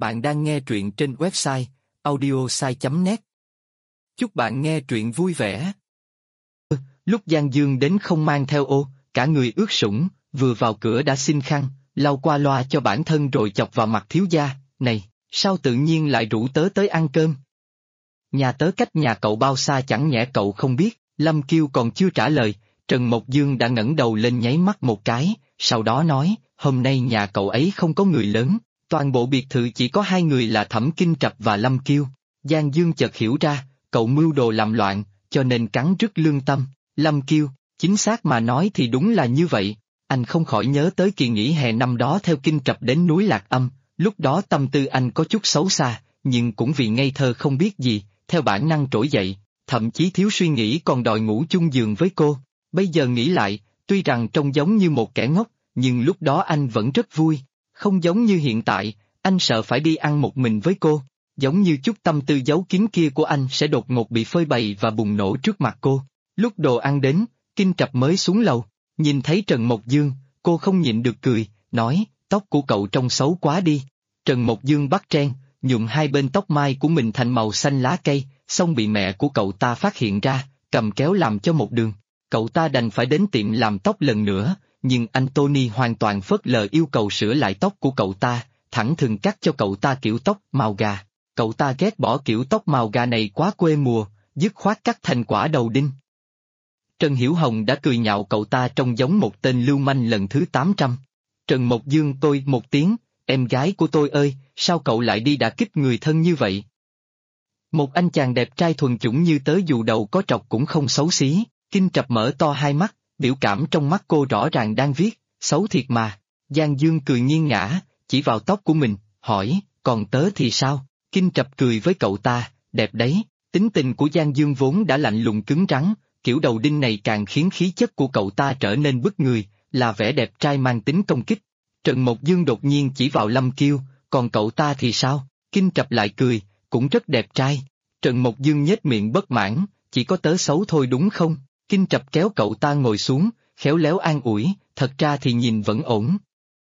Bạn đang nghe truyện trên website audiosai.net. Chúc bạn nghe truyện vui vẻ. Lúc Giang Dương đến không mang theo ô, cả người ướt sũng, vừa vào cửa đã xin khăn, lau qua loa cho bản thân rồi chọc vào mặt thiếu gia, này, sao tự nhiên lại rủ tớ tới ăn cơm? Nhà tớ cách nhà cậu bao xa chẳng nhẽ cậu không biết? Lâm Kiêu còn chưa trả lời, Trần Mộc Dương đã ngẩng đầu lên nháy mắt một cái, sau đó nói, hôm nay nhà cậu ấy không có người lớn, toàn bộ biệt thự chỉ có hai người là Thẩm Kinh Trạch và Lâm Kiêu. Giang Dương chợt hiểu ra, cậu mưu đồ làm loạn, cho nên cắn rứt lương tâm. Lâm Kiêu, chính xác mà nói thì đúng là như vậy, anh không khỏi nhớ tới kỳ nghỉ hè năm đó theo Kinh Trạch đến núi Lạc Âm, lúc đó tâm tư anh có chút xấu xa, nhưng cũng vì ngây thơ không biết gì, theo bản năng trỗi dậy, thậm chí thiếu suy nghĩ còn đòi ngủ chung giường với cô. Bây giờ nghĩ lại, tuy rằng trông giống như một kẻ ngốc, nhưng lúc đó anh vẫn rất vui, không giống như hiện tại, anh sợ phải đi ăn một mình với cô, giống như chút tâm tư giấu kín kia của anh sẽ đột ngột bị phơi bày và bùng nổ trước mặt cô. Lúc đồ ăn đến, Kinh Trạch mới xuống lầu, nhìn thấy Trần Mộc Dương, cô không nhịn được cười, nói, tóc của cậu trông xấu quá đi. Trần Mộc Dương bắt trend, nhuộm hai bên tóc mai của mình thành màu xanh lá cây, xong bị mẹ của cậu ta phát hiện ra, cầm kéo làm cho một đường. Cậu ta đành phải đến tiệm làm tóc lần nữa, nhưng anh Tony hoàn toàn phớt lờ yêu cầu sửa lại tóc của cậu ta, thẳng thừng cắt cho cậu ta kiểu tóc màu gà. Cậu ta ghét bỏ kiểu tóc màu gà này quá quê mùa, dứt khoát cắt thành quả đầu đinh. Trần Hiểu Hồng đã cười nhạo cậu ta trông giống một tên lưu manh lần thứ 800. Trần Mộc Dương tôi một tiếng, em gái của tôi ơi, sao cậu lại đi đả kích người thân như vậy? Một anh chàng đẹp trai thuần chủng như tớ dù đầu có trọc cũng không xấu xí. Kinh Trạch mở to hai mắt, biểu cảm trong mắt cô rõ ràng đang viết, xấu thiệt mà. Giang Dương cười nghiêng ngã, chỉ vào tóc của mình, hỏi, còn tớ thì sao? Kinh Trạch cười với cậu ta, đẹp đấy. Tính tình của Giang Dương vốn đã lạnh lùng cứng rắn, kiểu đầu đinh này càng khiến khí chất của cậu ta trở nên bức người, là vẻ đẹp trai mang tính công kích. Trần Mộc Dương đột nhiên chỉ vào Lâm Kiêu, còn cậu ta thì sao? Kinh Trạch lại cười, cũng rất đẹp trai. Trần Mộc Dương nhếch miệng bất mãn, chỉ có tớ xấu thôi đúng không? Kinh Trạch kéo cậu ta ngồi xuống, khéo léo an ủi, thật ra thì nhìn vẫn ổn.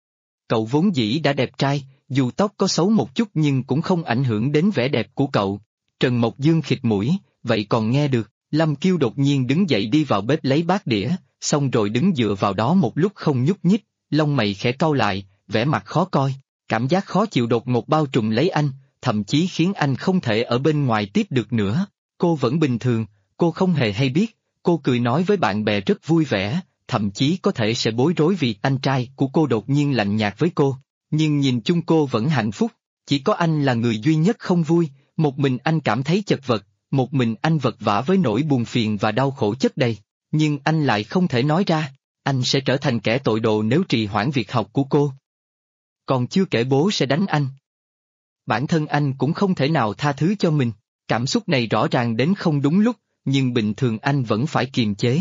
Cậu vốn dĩ đã đẹp trai, dù tóc có xấu một chút nhưng cũng không ảnh hưởng đến vẻ đẹp của cậu. Trần Mộc Dương khịt mũi, vậy còn nghe được. Lâm Kiêu đột nhiên đứng dậy đi vào bếp lấy bát đĩa, xong rồi đứng dựa vào đó một lúc không nhúc nhích, lông mày khẽ cau lại, vẻ mặt khó coi. Cảm giác khó chịu đột ngột bao trùm lấy anh, thậm chí khiến anh không thể ở bên ngoài tiếp được nữa. Cô vẫn bình thường, cô không hề hay biết, cô cười nói với bạn bè rất vui vẻ, thậm chí có thể sẽ bối rối vì anh trai của cô đột nhiên lạnh nhạt với cô. Nhưng nhìn chung cô vẫn hạnh phúc, chỉ có anh là người duy nhất không vui, một mình anh cảm thấy chật vật, một mình anh vật vã với nỗi buồn phiền và đau khổ chất đầy. Nhưng anh lại không thể nói ra, anh sẽ trở thành kẻ tội đồ nếu trì hoãn việc học của cô. Còn chưa kể bố sẽ đánh anh. Bản thân anh cũng không thể nào tha thứ cho mình, cảm xúc này rõ ràng đến không đúng lúc, nhưng bình thường anh vẫn phải kiềm chế.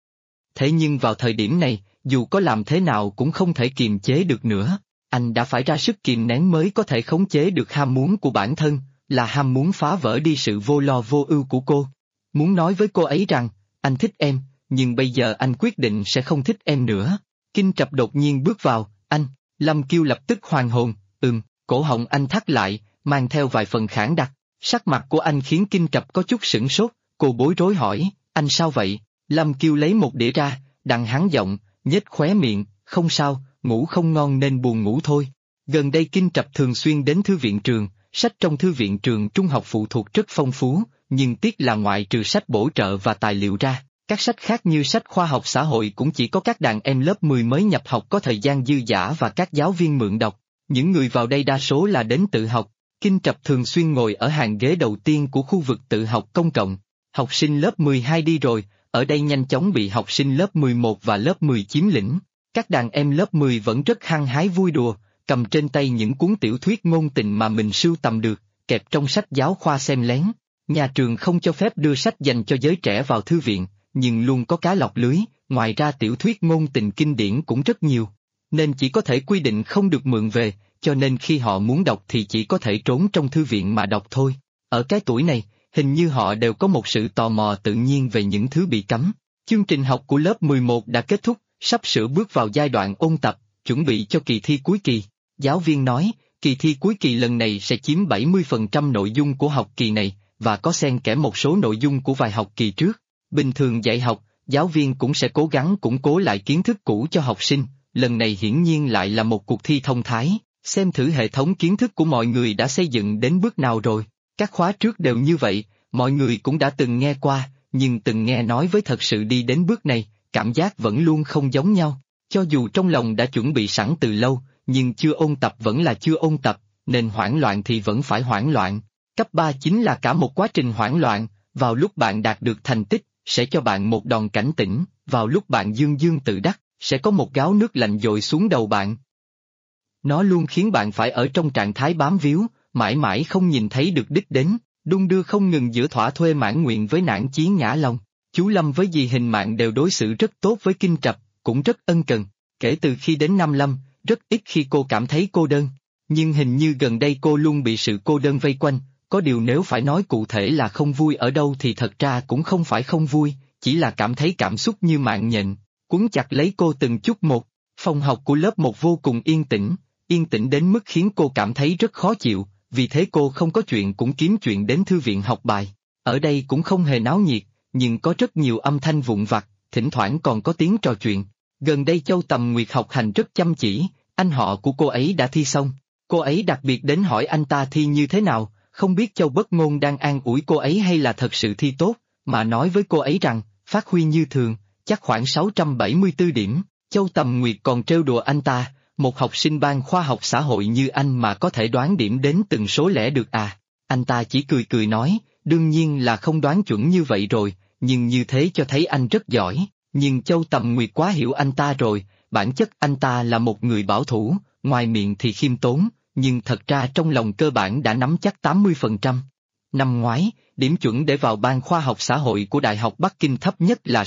Thế nhưng vào thời điểm này, dù có làm thế nào cũng không thể kiềm chế được nữa, anh đã phải ra sức kìm nén mới có thể khống chế được ham muốn của bản thân, là ham muốn phá vỡ đi sự vô lo vô ưu của cô. Muốn nói với cô ấy rằng, anh thích em, nhưng bây giờ anh quyết định sẽ không thích em nữa. Kinh Trạch đột nhiên bước vào, anh, Lâm Kiêu lập tức hoàn hồn, cổ họng anh thắt lại, mang theo vài phần khản đặc, sắc mặt của anh khiến Kinh Trạch có chút sửng sốt, cô bối rối hỏi, anh sao vậy? Lâm Kiêu lấy một đĩa ra, đặng hắn giọng, nhếch khóe miệng, không sao, ngủ không ngon nên buồn ngủ thôi. Gần đây Kinh Trạch thường xuyên đến thư viện trường, sách trong thư viện trường trung học phụ thuộc rất phong phú, nhưng tiếc là ngoại trừ sách bổ trợ và tài liệu ra, các sách khác như sách khoa học xã hội cũng chỉ có các đàn em lớp 10 mới nhập học có thời gian dư dả và các giáo viên mượn đọc. Những người vào đây đa số là đến tự học. Kinh Trạch thường xuyên ngồi ở hàng ghế đầu tiên của khu vực tự học công cộng. Học sinh lớp 12 đi rồi, ở đây nhanh chóng bị học sinh lớp 11 và lớp 10 chiếm lĩnh. Các đàn em lớp 10 vẫn rất hăng hái vui đùa, cầm trên tay những cuốn tiểu thuyết ngôn tình mà mình sưu tầm được, kẹp trong sách giáo khoa xem lén. Nhà trường không cho phép đưa sách dành cho giới trẻ vào thư viện, nhưng luôn có cá lọc lưới, ngoài ra tiểu thuyết ngôn tình kinh điển cũng rất nhiều. Nên chỉ có thể quy định không được mượn về, cho nên khi họ muốn đọc thì chỉ có thể trốn trong thư viện mà đọc thôi. Ở cái tuổi này, hình như họ đều có một sự tò mò tự nhiên về những thứ bị cấm. Chương trình học của lớp 11 đã kết thúc, sắp sửa bước vào giai đoạn ôn tập, chuẩn bị cho kỳ thi cuối kỳ. Giáo viên nói, Kỳ thi cuối kỳ lần này sẽ chiếm 70% nội dung của học kỳ này, và có xen kẽ một số nội dung của vài học kỳ trước. Bình thường dạy học, giáo viên cũng sẽ cố gắng củng cố lại kiến thức cũ cho học sinh, lần này hiển nhiên lại là một cuộc thi thông thái, xem thử hệ thống kiến thức của mọi người đã xây dựng đến bước nào rồi. Các khóa trước đều như vậy, mọi người cũng đã từng nghe qua, nhưng từng nghe nói với thật sự đi đến bước này, cảm giác vẫn luôn không giống nhau. Cho dù trong lòng đã chuẩn bị sẵn từ lâu, nhưng chưa ôn tập vẫn là chưa ôn tập, nên hoảng loạn thì vẫn phải hoảng loạn. Cấp 3 chính là cả một quá trình hoảng loạn, vào lúc bạn đạt được thành tích, sẽ cho bạn một đòn cảnh tỉnh, vào lúc bạn dương dương tự đắc, sẽ có một gáo nước lạnh dội xuống đầu bạn. Nó luôn khiến bạn phải ở trong trạng thái bám víu, mãi mãi không nhìn thấy được đích đến, đung đưa không ngừng giữa thỏa thuê mãn nguyện với nản chí ngã lòng. Chú Lâm với dì Hình Mạng đều đối xử rất tốt với Kinh Trập, cũng rất ân cần. Kể từ khi đến năm Lâm, rất ít khi cô cảm thấy cô đơn. Nhưng hình như gần đây cô luôn bị sự cô đơn vây quanh, có điều nếu phải nói cụ thể là không vui ở đâu thì thật ra cũng không phải không vui, chỉ là cảm thấy cảm xúc như mạng nhện, quấn chặt lấy cô từng chút một. Phòng học của lớp 1 vô cùng yên tĩnh đến mức khiến cô cảm thấy rất khó chịu, vì thế cô không có chuyện cũng kiếm chuyện đến thư viện học bài. Ở đây cũng không hề náo nhiệt, nhưng có rất nhiều âm thanh vụn vặt, thỉnh thoảng còn có tiếng trò chuyện. Gần đây Châu Tầm Nguyệt học hành rất chăm chỉ, anh họ của cô ấy đã thi xong. Cô ấy đặc biệt đến hỏi anh ta thi như thế nào, không biết Châu Bất Ngôn đang an ủi cô ấy hay là thật sự thi tốt, mà nói với cô ấy rằng, phát huy như thường, chắc khoảng 674 điểm. Châu Tầm Nguyệt còn trêu đùa anh ta, một học sinh ban khoa học xã hội như anh mà có thể đoán điểm đến từng số lẻ được à? Anh ta chỉ cười cười nói, đương nhiên là không đoán chuẩn như vậy rồi, nhưng như thế cho thấy anh rất giỏi. Nhưng Châu Tầm Nguyệt quá hiểu anh ta rồi, bản chất anh ta là một người bảo thủ, ngoài miệng thì khiêm tốn, nhưng thật ra trong lòng cơ bản đã nắm chắc 80%. Năm ngoái, điểm chuẩn để vào ban khoa học xã hội của Đại học Bắc Kinh thấp nhất là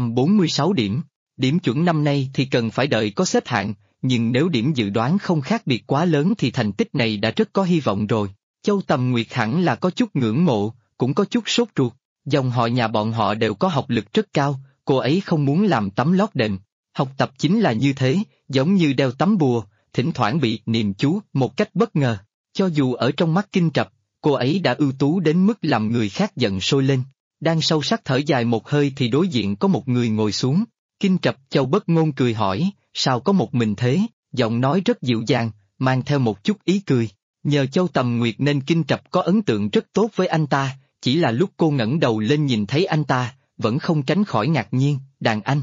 646 điểm. Điểm chuẩn năm nay thì cần phải đợi có xếp hạng, nhưng nếu điểm dự đoán không khác biệt quá lớn thì thành tích này đã rất có hy vọng rồi. Châu Tầm Nguyệt hẳn là có chút ngưỡng mộ, cũng có chút sốt ruột. Dòng họ nhà bọn họ đều có học lực rất cao, cô ấy không muốn làm tấm lót đệm. Học tập chính là như thế, giống như đeo tấm bùa, thỉnh thoảng bị niệm chú một cách bất ngờ. Cho dù ở trong mắt Kinh Trập, cô ấy đã ưu tú đến mức làm người khác giận sôi lên. Đang sâu sắc thở dài một hơi thì đối diện có một người ngồi xuống. Kinh Trập Châu Bất Ngôn cười hỏi, sao có một mình thế, giọng nói rất dịu dàng, mang theo một chút ý cười. Nhờ Châu Tầm Nguyệt nên Kinh Trập có ấn tượng rất tốt với anh ta, chỉ là lúc cô ngẩng đầu lên nhìn thấy anh ta, vẫn không tránh khỏi ngạc nhiên, đàn anh.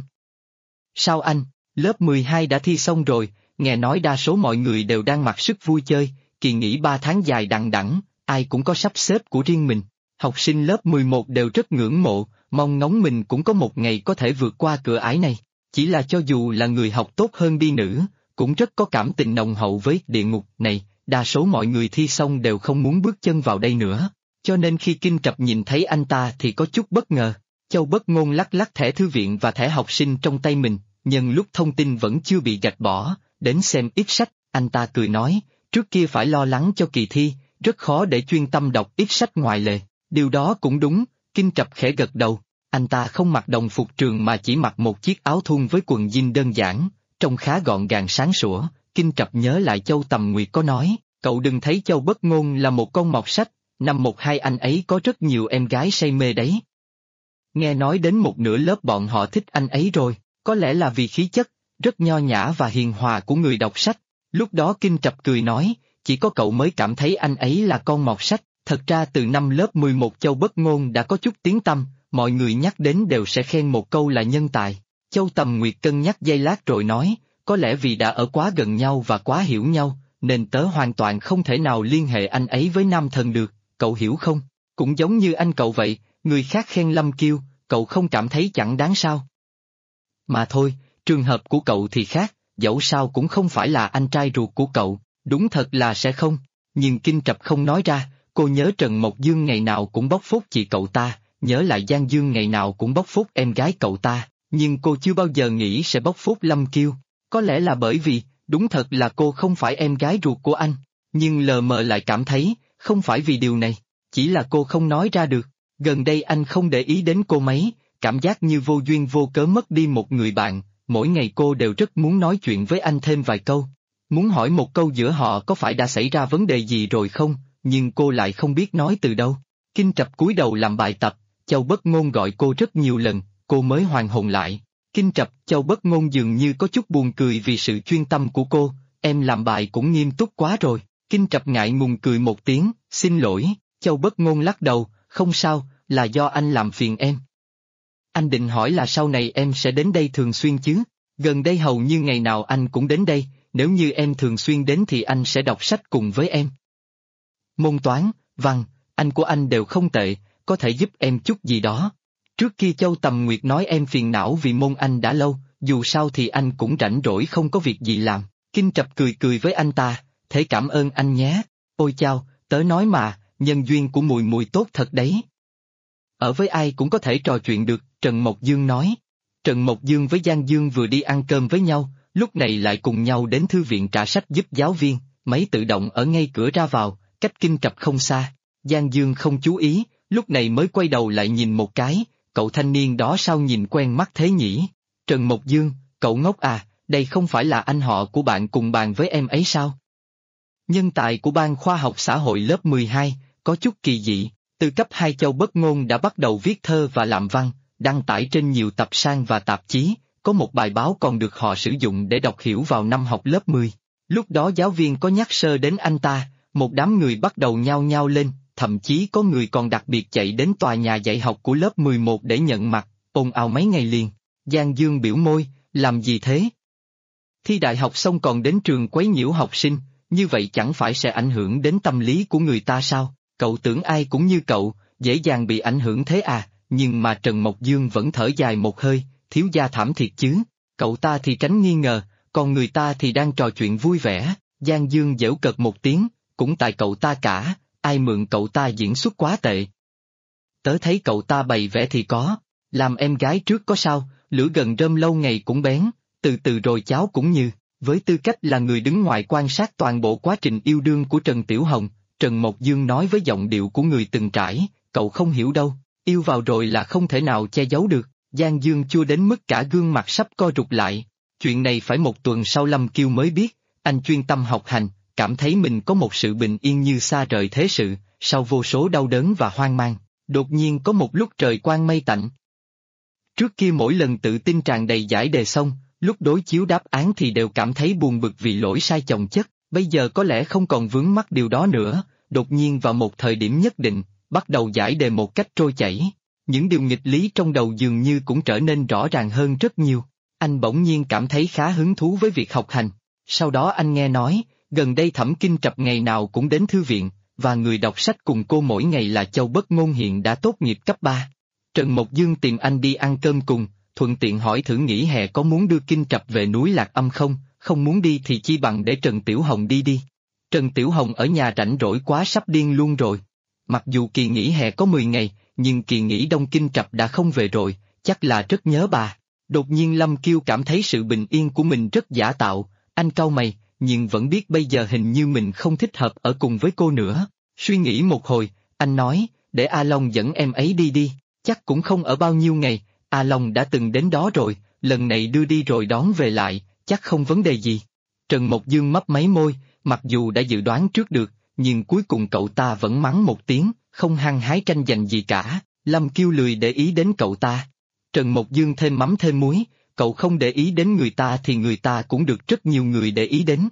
Sao anh, lớp 12 đã thi xong rồi, nghe nói đa số mọi người đều đang mặc sức vui chơi, kỳ nghỉ 3 tháng dài đằng đẵng, ai cũng có sắp xếp của riêng mình. Học sinh lớp 11 đều rất ngưỡng mộ, mong ngóng mình cũng có một ngày có thể vượt qua cửa ải này. Chỉ là cho dù là người học tốt hơn đi nữa, cũng rất có cảm tình nồng hậu với địa ngục này, đa số mọi người thi xong đều không muốn bước chân vào đây nữa. Cho nên khi Kinh Trập nhìn thấy anh ta thì có chút bất ngờ. Châu Bất Ngôn lắc lắc thẻ thư viện và thẻ học sinh trong tay mình, nhân lúc thông tin vẫn chưa bị gạch bỏ, đến xem ít sách, anh ta cười nói, trước kia phải lo lắng cho kỳ thi, rất khó để chuyên tâm đọc ít sách ngoài lề, điều đó cũng đúng. Kinh Trập khẽ gật đầu, anh ta không mặc đồng phục trường mà chỉ mặc một chiếc áo thun với quần jean đơn giản, trông khá gọn gàng sáng sủa. Kinh Trập nhớ lại Châu Tầm Nguyệt có nói, cậu đừng thấy Châu Bất Ngôn là một con mọt sách, năm 1-2 anh ấy có rất nhiều em gái say mê đấy. Nghe nói đến một nửa lớp bọn họ thích anh ấy rồi, có lẽ là vì khí chất, rất nho nhã và hiền hòa của người đọc sách. Lúc đó Kinh Trập cười nói, chỉ có cậu mới cảm thấy anh ấy là con mọt sách, thật ra từ năm lớp 11 Châu Bất Ngôn đã có chút tiếng tăm, mọi người nhắc đến đều sẽ khen một câu là nhân tài. Châu Tầm Nguyệt cân nhắc giây lát rồi nói, có lẽ vì đã ở quá gần nhau và quá hiểu nhau, nên tớ hoàn toàn không thể nào liên hệ anh ấy với nam thần được, cậu hiểu không? Cũng giống như anh cậu vậy, người khác khen Lâm Kiêu, cậu không cảm thấy chẳng đáng sao? Mà thôi, trường hợp của cậu thì khác, dẫu sao cũng không phải là anh trai ruột của cậu, đúng thật là sẽ không. Nhưng Kinh Trập không nói ra, cô nhớ Trần Mộc Dương ngày nào cũng bóc phốt chị cậu ta, nhớ lại Giang Dương ngày nào cũng bóc phốt em gái cậu ta, nhưng cô chưa bao giờ nghĩ sẽ bóc phốt Lâm Kiêu. Có lẽ là bởi vì, đúng thật là cô không phải em gái ruột của anh, nhưng lờ mờ lại cảm thấy, không phải vì điều này, chỉ là cô không nói ra được. Gần đây anh không để ý đến cô mấy, cảm giác như vô duyên vô cớ mất đi một người bạn, mỗi ngày cô đều rất muốn nói chuyện với anh thêm vài câu. muốn hỏi một câu giữa họ có phải đã xảy ra vấn đề gì rồi không, nhưng cô lại không biết nói từ đâu. Kinh Trập cúi đầu làm bài tập, Châu Bất Ngôn gọi cô rất nhiều lần, cô mới hoàn hồn lại. Kinh Trập, Châu Bất Ngôn dường như có chút buồn cười vì sự chuyên tâm của cô, em làm bài cũng nghiêm túc quá rồi. Kinh Trập ngại ngùng cười một tiếng, xin lỗi, Châu Bất Ngôn lắc đầu, không sao, là do anh làm phiền em. Anh định hỏi là sau này em sẽ đến đây thường xuyên chứ, gần đây hầu như ngày nào anh cũng đến đây, nếu như em thường xuyên đến thì anh sẽ đọc sách cùng với em. Môn toán, văn, anh của anh đều không tệ, có thể giúp em chút gì đó. Trước kia Châu Tầm Nguyệt nói em phiền não vì môn Anh đã lâu, dù sao thì anh cũng rảnh rỗi không có việc gì làm. Kinh Trập cười cười với anh ta, thế cảm ơn anh nhé. Ôi chao, tớ nói mà, nhân duyên của mùi mùi tốt thật đấy. Ở với ai cũng có thể trò chuyện được, Trần Mộc Dương nói. Trần Mộc Dương với Giang Dương vừa đi ăn cơm với nhau, lúc này lại cùng nhau đến thư viện trả sách giúp giáo viên, máy tự động ở ngay cửa ra vào, cách Kinh Trập không xa. Giang Dương không chú ý, lúc này mới quay đầu lại nhìn một cái, cậu thanh niên đó sao nhìn quen mắt thế nhỉ? Trần Mộc Dương, cậu ngốc à, đây không phải là anh họ của bạn cùng bàn với em ấy sao? Nhân tài của ban khoa học xã hội lớp 12, có chút kỳ dị, từ cấp 2 Châu Bất Ngôn đã bắt đầu viết thơ và làm văn, đăng tải trên nhiều tập san và tạp chí, có một bài báo còn được họ sử dụng để đọc hiểu vào năm học lớp 10. Lúc đó giáo viên có nhắc sơ đến anh ta, một đám người bắt đầu nhao nhao lên, thậm chí có người còn đặc biệt chạy đến tòa nhà dạy học của lớp 11 để nhận mặt, ồn ào mấy ngày liền. Giang Dương biểu môi, làm gì thế? Thi đại học xong còn đến trường quấy nhiễu học sinh, như vậy chẳng phải sẽ ảnh hưởng đến tâm lý của người ta sao? Cậu tưởng ai cũng như cậu, dễ dàng bị ảnh hưởng thế à? Nhưng mà Trần Mộc Dương vẫn thở dài một hơi, thiếu gia thảm thiệt chứ. Cậu ta thì tránh nghi ngờ, còn người ta thì đang trò chuyện vui vẻ. Giang Dương giễu cợt một tiếng, cũng tại cậu ta cả, ai mượn cậu ta diễn xuất quá tệ. Tớ thấy cậu ta bày vẽ thì có, làm em gái trước có sao, lửa gần rơm lâu ngày cũng bén, từ từ rồi cháu cũng như. Với tư cách là người đứng ngoài quan sát toàn bộ quá trình yêu đương của Trần Tiểu Hồng, Trần Mộc Dương nói với giọng điệu của người từng trải, cậu không hiểu đâu, yêu vào rồi là không thể nào che giấu được. Giang Dương chua đến mức cả gương mặt sắp co rụt lại. Chuyện này phải một tuần sau Lâm Kiêu mới biết, anh chuyên tâm học hành, cảm thấy mình có một sự bình yên như xa rời thế sự, sau vô số đau đớn và hoang mang, đột nhiên có một lúc trời quang mây tạnh. Trước kia mỗi lần tự tin tràn đầy giải đề xong, lúc đối chiếu đáp án thì đều cảm thấy buồn bực vì lỗi sai chồng chất, bây giờ có lẽ không còn vướng mắc điều đó nữa, đột nhiên vào một thời điểm nhất định, bắt đầu giải đề một cách trôi chảy. Những điều nghịch lý trong đầu dường như cũng trở nên rõ ràng hơn rất nhiều. Anh bỗng nhiên cảm thấy khá hứng thú với việc học hành. Sau đó anh nghe nói, gần đây Thẩm Kinh Trập ngày nào cũng đến thư viện, và người đọc sách cùng cô mỗi ngày là Châu Bất Ngôn hiện đã tốt nghiệp cấp 3. Trần Mộc Dương tìm anh đi ăn cơm cùng, thuận tiện hỏi thử nghỉ hè có muốn đưa Kinh Trập về núi Lạc Âm không, không muốn đi thì chi bằng để Trần Tiểu Hồng đi đi. Trần Tiểu Hồng ở nhà rảnh rỗi quá sắp điên luôn rồi. Mặc dù kỳ nghỉ hè có 10 ngày, nhưng kỳ nghỉ đông Kinh Trập đã không về rồi, chắc là rất nhớ bà. Đột nhiên Lâm Kiêu cảm thấy sự bình yên của mình rất giả tạo, anh cau mày, nhưng vẫn biết bây giờ hình như mình không thích hợp ở cùng với cô nữa. Suy nghĩ một hồi, anh nói, để A Long dẫn em ấy đi đi, chắc cũng không ở bao nhiêu ngày, A Long đã từng đến đó rồi, lần này đưa đi rồi đón về lại, chắc không vấn đề gì. Trần Mộc Dương mấp máy môi, mặc dù đã dự đoán trước được, nhưng cuối cùng cậu ta vẫn mắng một tiếng, không hăng hái tranh giành gì cả. Lâm Kiêu lười để ý đến cậu ta. Trần Mộc Dương thêm mắm thêm muối, cậu không để ý đến người ta thì người ta cũng được rất nhiều người để ý đến.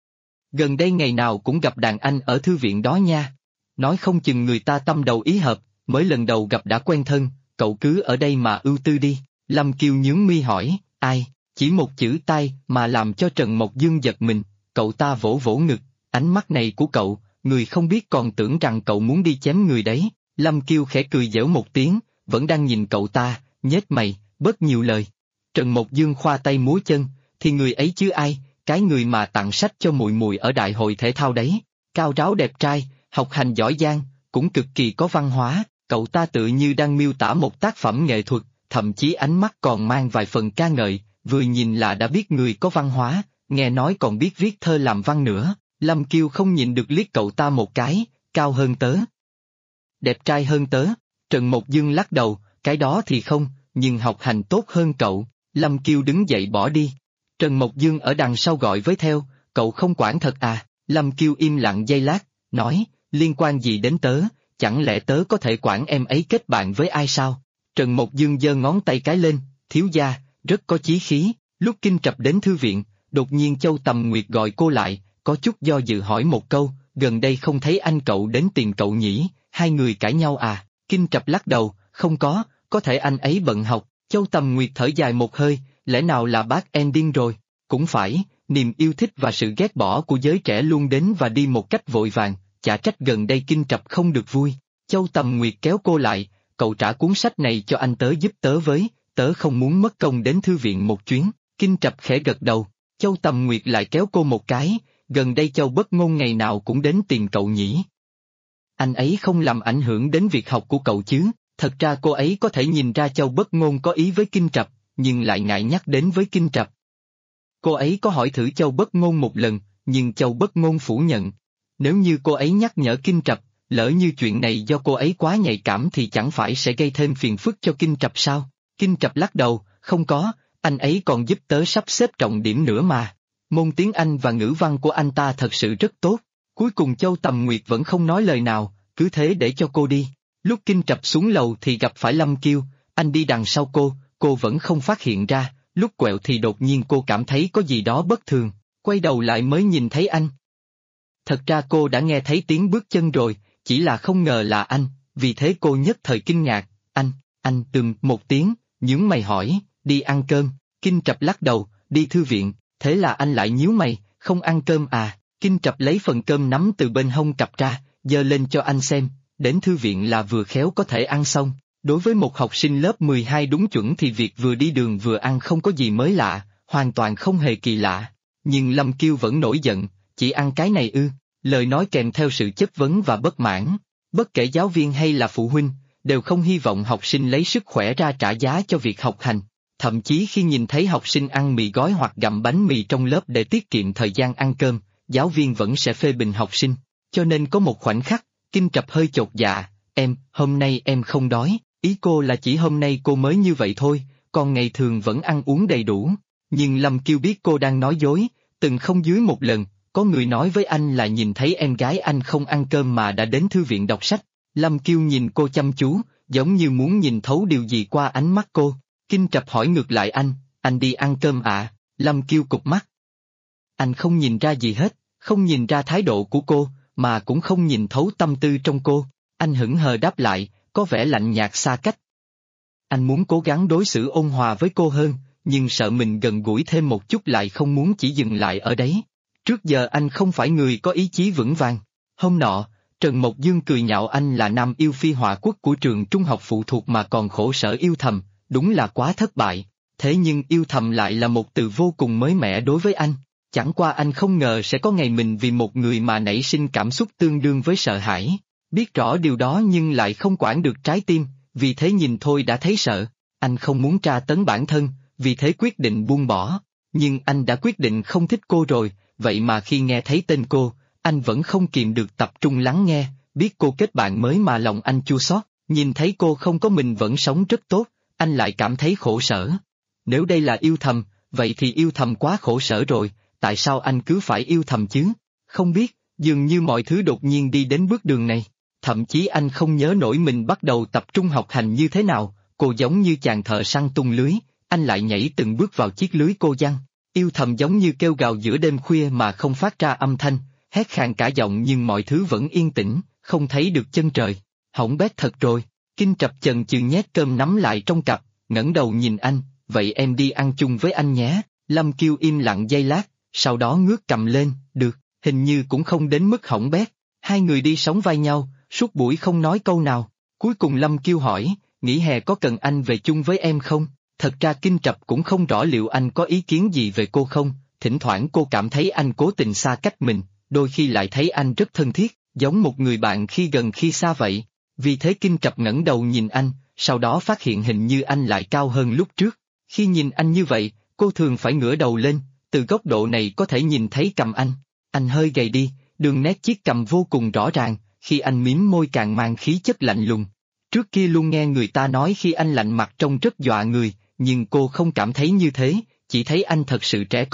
Gần đây ngày nào cũng gặp đàn anh ở thư viện đó nha. Nói không chừng người ta tâm đầu ý hợp, mới lần đầu gặp đã quen thân, cậu cứ ở đây mà ưu tư đi. Lâm Kiêu nhướng mi hỏi, ai? Chỉ một chữ tai mà làm cho Trần Mộc Dương giật mình, cậu ta vỗ vỗ ngực, ánh mắt này của cậu, người không biết còn tưởng rằng cậu muốn đi chém người đấy. Lâm Kiêu khẽ cười giễu một tiếng, vẫn đang nhìn cậu ta, nhếch mày, bớt nhiều lời. Trần Mộc Dương khoa tay múa chân, thì người ấy chứ ai, cái người mà tặng sách cho muội muội ở đại hội thể thao đấy, cao ráo đẹp trai, học hành giỏi giang, cũng cực kỳ có văn hóa, cậu ta tự như đang miêu tả một tác phẩm nghệ thuật, thậm chí ánh mắt còn mang vài phần ca ngợi, vừa nhìn là đã biết người có văn hóa, nghe nói còn biết viết thơ làm văn nữa. Lâm Kiêu không nhịn được liếc cậu ta một cái, cao hơn tớ. Đẹp trai hơn tớ, Trần Mộc Dương lắc đầu, cái đó thì không, nhưng học hành tốt hơn cậu. Lâm Kiêu đứng dậy bỏ đi. Trần Mộc Dương ở đằng sau gọi với theo, cậu không quản thật à? Lâm Kiêu im lặng giây lát, nói, liên quan gì đến tớ, chẳng lẽ tớ có thể quản em ấy kết bạn với ai sao? Trần Mộc Dương giơ ngón tay cái lên, thiếu gia, rất có chí khí. Lúc Kinh Trập đến thư viện, đột nhiên Châu Tầm Nguyệt gọi cô lại, có chút do dự hỏi một câu, gần đây không thấy anh cậu đến tìm cậu nhỉ, hai người cãi nhau à? Kinh Trập lắc đầu, không có thể anh ấy bận học. Châu Tầm Nguyệt thở dài một hơi, lẽ nào là bác ending rồi? Cũng phải, niềm yêu thích và sự ghét bỏ của giới trẻ luôn đến và đi một cách vội vàng, chả trách gần đây Kinh Trập không được vui. Châu Tầm Nguyệt kéo cô lại, cậu trả cuốn sách này cho anh tớ giúp tớ với, tớ không muốn mất công đến thư viện một chuyến. Kinh Trập khẽ gật đầu, Châu Tầm Nguyệt lại kéo cô một cái, gần đây Châu Bất Ngôn ngày nào cũng đến tìm cậu nhỉ. Anh ấy không làm ảnh hưởng đến việc học của cậu chứ? Thật ra cô ấy có thể nhìn ra Châu Bất Ngôn có ý với Kinh Trập, nhưng lại ngại nhắc đến với Kinh Trập. Cô ấy có hỏi thử Châu Bất Ngôn một lần, nhưng Châu Bất Ngôn phủ nhận. Nếu như cô ấy nhắc nhở Kinh Trập, lỡ như chuyện này do cô ấy quá nhạy cảm thì chẳng phải sẽ gây thêm phiền phức cho Kinh Trập sao? Kinh Trập lắc đầu, không có, anh ấy còn giúp tớ sắp xếp trọng điểm nữa mà. Môn tiếng Anh và ngữ văn của anh ta thật sự rất tốt. Cuối cùng Châu Tầm Nguyệt vẫn không nói lời nào, cứ thế để cho cô đi. Lúc Kinh Trập xuống lầu thì gặp phải Lâm Kiêu, anh đi đằng sau cô vẫn không phát hiện ra, lúc quẹo thì đột nhiên cô cảm thấy có gì đó bất thường, quay đầu lại mới nhìn thấy anh. Thật ra cô đã nghe thấy tiếng bước chân rồi, chỉ là không ngờ là anh, vì thế cô nhất thời kinh ngạc, anh một tiếng, nhướng mày hỏi, đi ăn cơm. Kinh Trập lắc đầu, đi thư viện, thế là anh lại nhíu mày, không ăn cơm à? Kinh Trập lấy phần cơm nắm từ bên hông cặp ra, giơ lên cho anh xem, đến thư viện là vừa khéo có thể ăn xong. Đối với một học sinh lớp 12 đúng chuẩn thì việc vừa đi đường vừa ăn không có gì mới lạ, hoàn toàn không hề kỳ lạ. Nhưng Lâm Kiêu vẫn nổi giận, chỉ ăn cái này ư? Lời nói kèm theo sự chất vấn và bất mãn. Bất kể giáo viên hay là phụ huynh, đều không hy vọng học sinh lấy sức khỏe ra trả giá cho việc học hành. Thậm chí khi nhìn thấy học sinh ăn mì gói hoặc gặm bánh mì trong lớp để tiết kiệm thời gian ăn cơm, giáo viên vẫn sẽ phê bình học sinh. Cho nên có một khoảnh khắc, Kinh Trập hơi chột dạ, hôm nay em không đói, ý cô là chỉ hôm nay cô mới như vậy thôi, còn ngày thường vẫn ăn uống đầy đủ. Nhưng Lâm Kiêu biết cô đang nói dối, từng không dưới một lần, có người nói với anh là nhìn thấy em gái anh không ăn cơm mà đã đến thư viện đọc sách. Lâm Kiêu nhìn cô chăm chú, giống như muốn nhìn thấu điều gì qua ánh mắt cô. Kinh Trập hỏi ngược lại anh đi ăn cơm à? Lâm Kiêu cụp mắt. Anh không nhìn ra gì hết, không nhìn ra thái độ của cô, mà cũng không nhìn thấu tâm tư trong cô. Anh hững hờ đáp lại, có vẻ lạnh nhạt xa cách. Anh muốn cố gắng đối xử ôn hòa với cô hơn, nhưng sợ mình gần gũi thêm một chút lại không muốn chỉ dừng lại ở đấy. Trước giờ anh không phải người có ý chí vững vàng. Hôm nọ, Trần Mộc Dương cười nhạo anh là nam yêu phi họa quốc của trường trung học phụ thuộc mà còn khổ sở yêu thầm, đúng là quá thất bại. Thế nhưng yêu thầm lại là một từ vô cùng mới mẻ đối với anh. Chẳng qua anh không ngờ sẽ có ngày mình vì một người mà nảy sinh cảm xúc tương đương với sợ hãi. Biết rõ điều đó nhưng lại không quản được trái tim, vì thế nhìn thôi đã thấy sợ. Anh không muốn tra tấn bản thân, vì thế quyết định buông bỏ. Nhưng anh đã quyết định không thích cô rồi, vậy mà khi nghe thấy tên cô, anh vẫn không kìm được tập trung lắng nghe, biết cô kết bạn mới mà lòng anh chua xót, nhìn thấy cô không có mình vẫn sống rất tốt, anh lại cảm thấy khổ sở. Nếu đây là yêu thầm, vậy thì yêu thầm quá khổ sở rồi, tại sao anh cứ phải yêu thầm chứ? Không biết, dường như mọi thứ đột nhiên đi đến bước đường này. Thậm chí anh không nhớ nổi mình bắt đầu tập trung học hành như thế nào, cô giống như chàng thợ săn tung lưới, anh lại nhảy từng bước vào chiếc lưới cô giăng. Yêu thầm giống như kêu gào giữa đêm khuya mà không phát ra âm thanh, hét khàn cả giọng nhưng mọi thứ vẫn yên tĩnh, không thấy được chân trời. Hỏng bét thật rồi. Kinh Trập chần chừ nhét cơm nắm lại trong cặp, ngẩng đầu nhìn anh, vậy em đi ăn chung với anh nhé. Lâm Kiêu im lặng giây lát, sau đó ngước cầm lên, được, hình như cũng không đến mức hỏng bét. Hai người đi sóng vai nhau, suốt buổi không nói câu nào. Cuối cùng Lâm Kiêu hỏi, nghỉ hè có cần anh về chung với em không? Thật ra Kinh Trập cũng không rõ liệu anh có ý kiến gì về cô không, thỉnh thoảng cô cảm thấy anh cố tình xa cách mình, đôi khi lại thấy anh rất thân thiết, giống một người bạn khi gần khi xa vậy. Vì thế Kinh Trập ngẩng đầu nhìn anh, sau đó phát hiện hình như anh lại cao hơn lúc trước. Khi nhìn anh như vậy, cô thường phải ngửa đầu lên, từ góc độ này có thể nhìn thấy cằm anh. Anh hơi gầy đi, đường nét chiếc cằm vô cùng rõ ràng, khi anh mím môi càng mang khí chất lạnh lùng. Trước kia luôn nghe người ta nói khi anh lạnh mặt trông rất dọa người, nhưng cô không cảm thấy như thế, chỉ thấy anh thật sự trẻ con.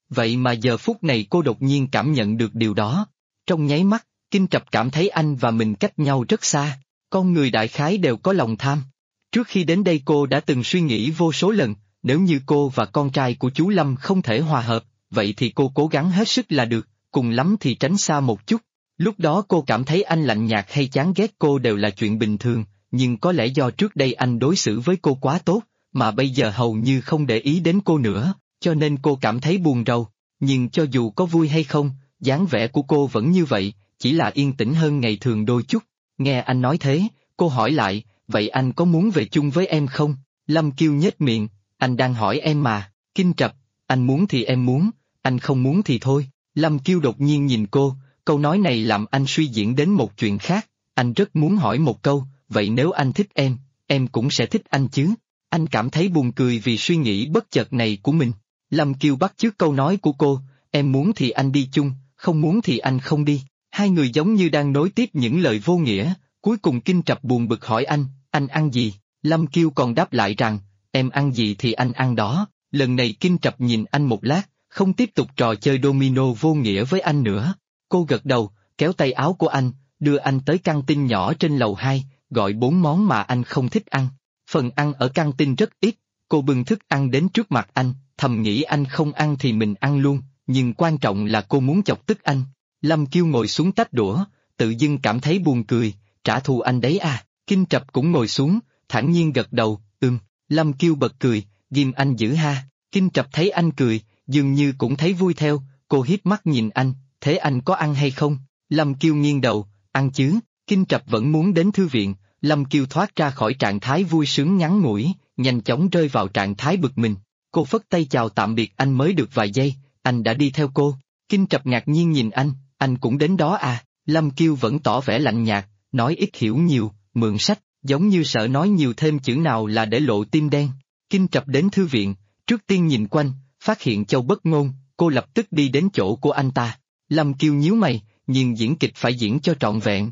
Vậy mà giờ phút này cô đột nhiên cảm nhận được điều đó. Trong nháy mắt, Kinh Trập cảm thấy anh và mình cách nhau rất xa. Con người đại khái đều có lòng tham. Trước khi đến đây cô đã từng suy nghĩ vô số lần, nếu như cô và con trai của chú Lâm không thể hòa hợp, vậy thì cô cố gắng hết sức là được, cùng lắm thì tránh xa một chút. Lúc đó cô cảm thấy anh lạnh nhạt hay chán ghét cô đều là chuyện bình thường, nhưng có lẽ do trước đây anh đối xử với cô quá tốt, mà bây giờ hầu như không để ý đến cô nữa, cho nên cô cảm thấy buồn rầu. Nhưng cho dù có vui hay không, dáng vẻ của cô vẫn như vậy, chỉ là yên tĩnh hơn ngày thường đôi chút. Nghe anh nói thế, cô hỏi lại, vậy anh có muốn về chung với em không? Lâm Kiêu nhếch miệng, anh đang hỏi em mà. Kinh Trập, anh muốn thì em muốn, anh không muốn thì thôi. Lâm Kiêu đột nhiên nhìn cô, câu nói này làm anh suy diễn đến một chuyện khác. Anh rất muốn hỏi một câu, vậy nếu anh thích em cũng sẽ thích anh chứ? Anh cảm thấy buồn cười vì suy nghĩ bất chợt này của mình. Lâm Kiêu bắt chước câu nói của cô, em muốn thì anh đi chung, không muốn thì anh không đi. Hai người giống như đang nối tiếp những lời vô nghĩa, cuối cùng Kinh Trập buồn bực hỏi anh ăn gì? Lâm Kiêu còn đáp lại rằng, em ăn gì thì anh ăn đó. Lần này Kinh Trập nhìn anh một lát, không tiếp tục trò chơi domino vô nghĩa với anh nữa. Cô gật đầu, kéo tay áo của anh, đưa anh tới căng tin nhỏ trên lầu 2, gọi 4 món mà anh không thích ăn. Phần ăn ở căng tin rất ít, cô bưng thức ăn đến trước mặt anh, thầm nghĩ anh không ăn thì mình ăn luôn, nhưng quan trọng là cô muốn chọc tức anh. Lâm Kiêu ngồi xuống tách đũa, tự dưng cảm thấy buồn cười, trả thù anh đấy à? Kinh Trập cũng ngồi xuống, thản nhiên gật đầu, Lâm Kiêu bật cười, ghim anh dữ ha. Kinh Trập thấy anh cười, dường như cũng thấy vui theo, cô hiếp mắt nhìn anh, thế anh có ăn hay không? Lâm Kiêu nghiêng đầu, ăn chứ. Kinh Trập vẫn muốn đến thư viện, Lâm Kiêu thoát ra khỏi trạng thái vui sướng ngắn ngủi, nhanh chóng rơi vào trạng thái bực mình. Cô phất tay chào tạm biệt anh mới được vài giây, anh đã đi theo cô. Kinh Trập ngạc nhiên nhìn anh cũng đến đó à? Lâm Kiêu vẫn tỏ vẻ lạnh nhạt, nói ít hiểu nhiều, mượn sách, giống như sợ nói nhiều thêm chữ nào là để lộ tim đen. Kinh Trập đến thư viện, trước tiên nhìn quanh, phát hiện Châu Bất Ngôn, cô lập tức đi đến chỗ của anh ta. Lâm Kiêu nhíu mày, nhưng diễn kịch phải diễn cho trọn vẹn.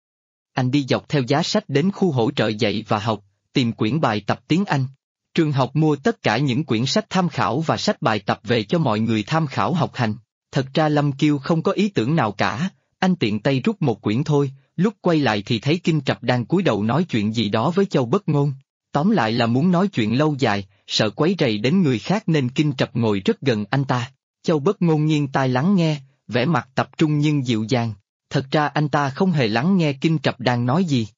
Anh đi dọc theo giá sách đến khu hỗ trợ dạy và học, tìm quyển bài tập tiếng Anh. Trường học mua tất cả những quyển sách tham khảo và sách bài tập về cho mọi người tham khảo học hành. Thật ra Lâm Kiêu không có ý tưởng nào cả, anh tiện tay rút một quyển thôi, lúc quay lại thì thấy Kinh Trập đang cúi đầu nói chuyện gì đó với Châu Bất Ngôn. Tóm lại là muốn nói chuyện lâu dài, sợ quấy rầy đến người khác nên Kinh Trập ngồi rất gần anh ta. Châu Bất Ngôn nghiêng tai lắng nghe, vẻ mặt tập trung nhưng dịu dàng. Thật ra anh ta không hề lắng nghe Kinh Trập đang nói gì.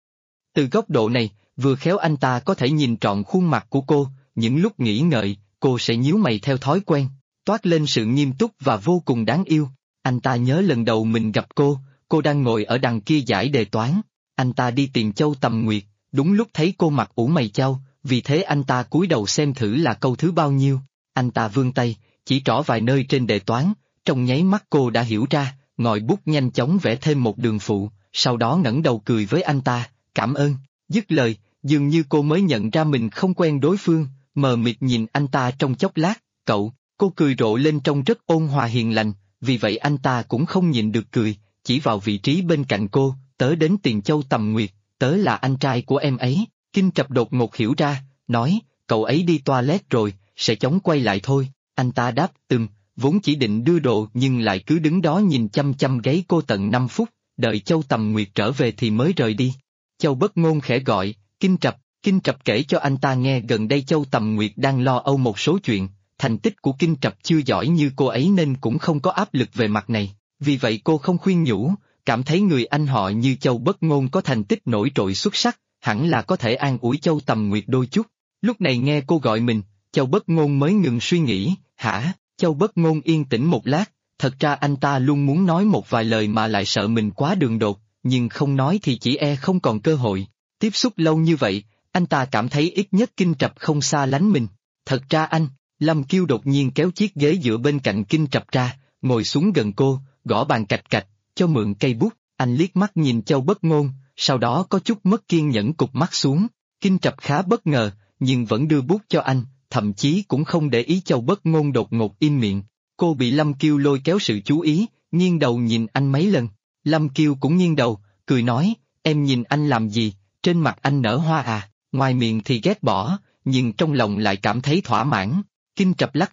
Từ góc độ này, vừa khéo anh ta có thể nhìn trọn khuôn mặt của cô, những lúc nghĩ ngợi, cô sẽ nhíu mày theo thói quen, toát lên sự nghiêm túc và vô cùng đáng yêu. Anh ta nhớ lần đầu mình gặp cô đang ngồi ở đằng kia giải đề toán. Anh ta đi tìm Châu Tầm Nguyệt, đúng lúc thấy cô mặt ủ mày chau, vì thế anh ta cúi đầu xem thử là câu thứ bao nhiêu. Anh ta vươn tay, chỉ trỏ vài nơi trên đề toán, trong nháy mắt cô đã hiểu ra, ngòi bút nhanh chóng vẽ thêm một đường phụ, sau đó ngẩng đầu cười với anh ta, cảm ơn. Dứt lời, dường như cô mới nhận ra mình không quen đối phương, mờ mịt nhìn anh ta trong chốc lát, cô cười rộ lên trông rất ôn hòa hiền lành, vì vậy anh ta cũng không nhịn được cười, chỉ vào vị trí bên cạnh cô, tớ đến tìm Châu Tầm Nguyệt, tớ là anh trai của em ấy. Kinh Trập đột ngột hiểu ra, nói, cậu ấy đi toilet rồi, sẽ chóng quay lại thôi. Anh ta đáp, vốn chỉ định đưa đồ nhưng lại cứ đứng đó nhìn chăm chăm gáy cô tận 5 phút, đợi Châu Tầm Nguyệt trở về thì mới rời đi. Châu Bất Ngôn khẽ gọi, Kinh Trập kể cho anh ta nghe gần đây Châu Tầm Nguyệt đang lo âu một số chuyện, thành tích của Kinh Trập chưa giỏi như cô ấy nên cũng không có áp lực về mặt này, vì vậy cô không khuyên nhủ, cảm thấy người anh họ như Châu Bất Ngôn có thành tích nổi trội xuất sắc, hẳn là có thể an ủi Châu Tầm Nguyệt đôi chút. Lúc này nghe cô gọi mình, Châu Bất Ngôn mới ngừng suy nghĩ, hả? Châu Bất Ngôn yên tĩnh một lát, thật ra anh ta luôn muốn nói một vài lời mà lại sợ mình quá đường đột, nhưng không nói thì chỉ không còn cơ hội. Tiếp xúc lâu như vậy, anh ta cảm thấy ít nhất Kinh Trập không xa lánh mình. Thật ra Lâm Kiêu đột nhiên kéo chiếc ghế dựa bên cạnh Kinh Trập ra, ngồi xuống gần cô, gõ bàn cạch cạch, cho mượn cây bút. Anh liếc mắt nhìn Châu Bất Ngôn, sau đó có chút mất kiên nhẫn cụp mắt xuống. Kinh Trập khá bất ngờ, nhưng vẫn đưa bút cho anh, thậm chí cũng không để ý Châu Bất Ngôn đột ngột im miệng. Cô bị Lâm Kiêu lôi kéo sự chú ý, nghiêng đầu nhìn anh mấy lần. Lâm Kiêu cũng nghiêng đầu, cười nói, em nhìn anh làm gì, trên mặt anh nở hoa à, ngoài miệng thì ghét bỏ, nhưng trong lòng lại cảm thấy thỏa mãn. Kinh Trập lắc đầu,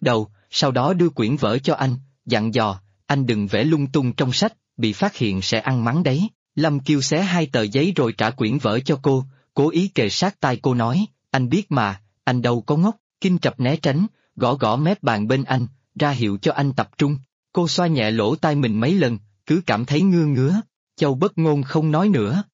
sau đó đưa quyển vở cho anh, dặn dò, anh đừng vẽ lung tung trong sách, bị phát hiện sẽ ăn mắng đấy. Lâm Kiêu xé 2 tờ giấy rồi trả quyển vở cho cô, cố ý kề sát tai cô nói, anh biết mà, anh đâu có ngốc. Kinh Trập né tránh, gõ gõ mép bàn bên anh, ra hiệu cho anh tập trung. Cô xoa nhẹ lỗ tai mình mấy lần, cứ cảm thấy ngứa ngứa. Châu Bất Ngôn không nói nữa.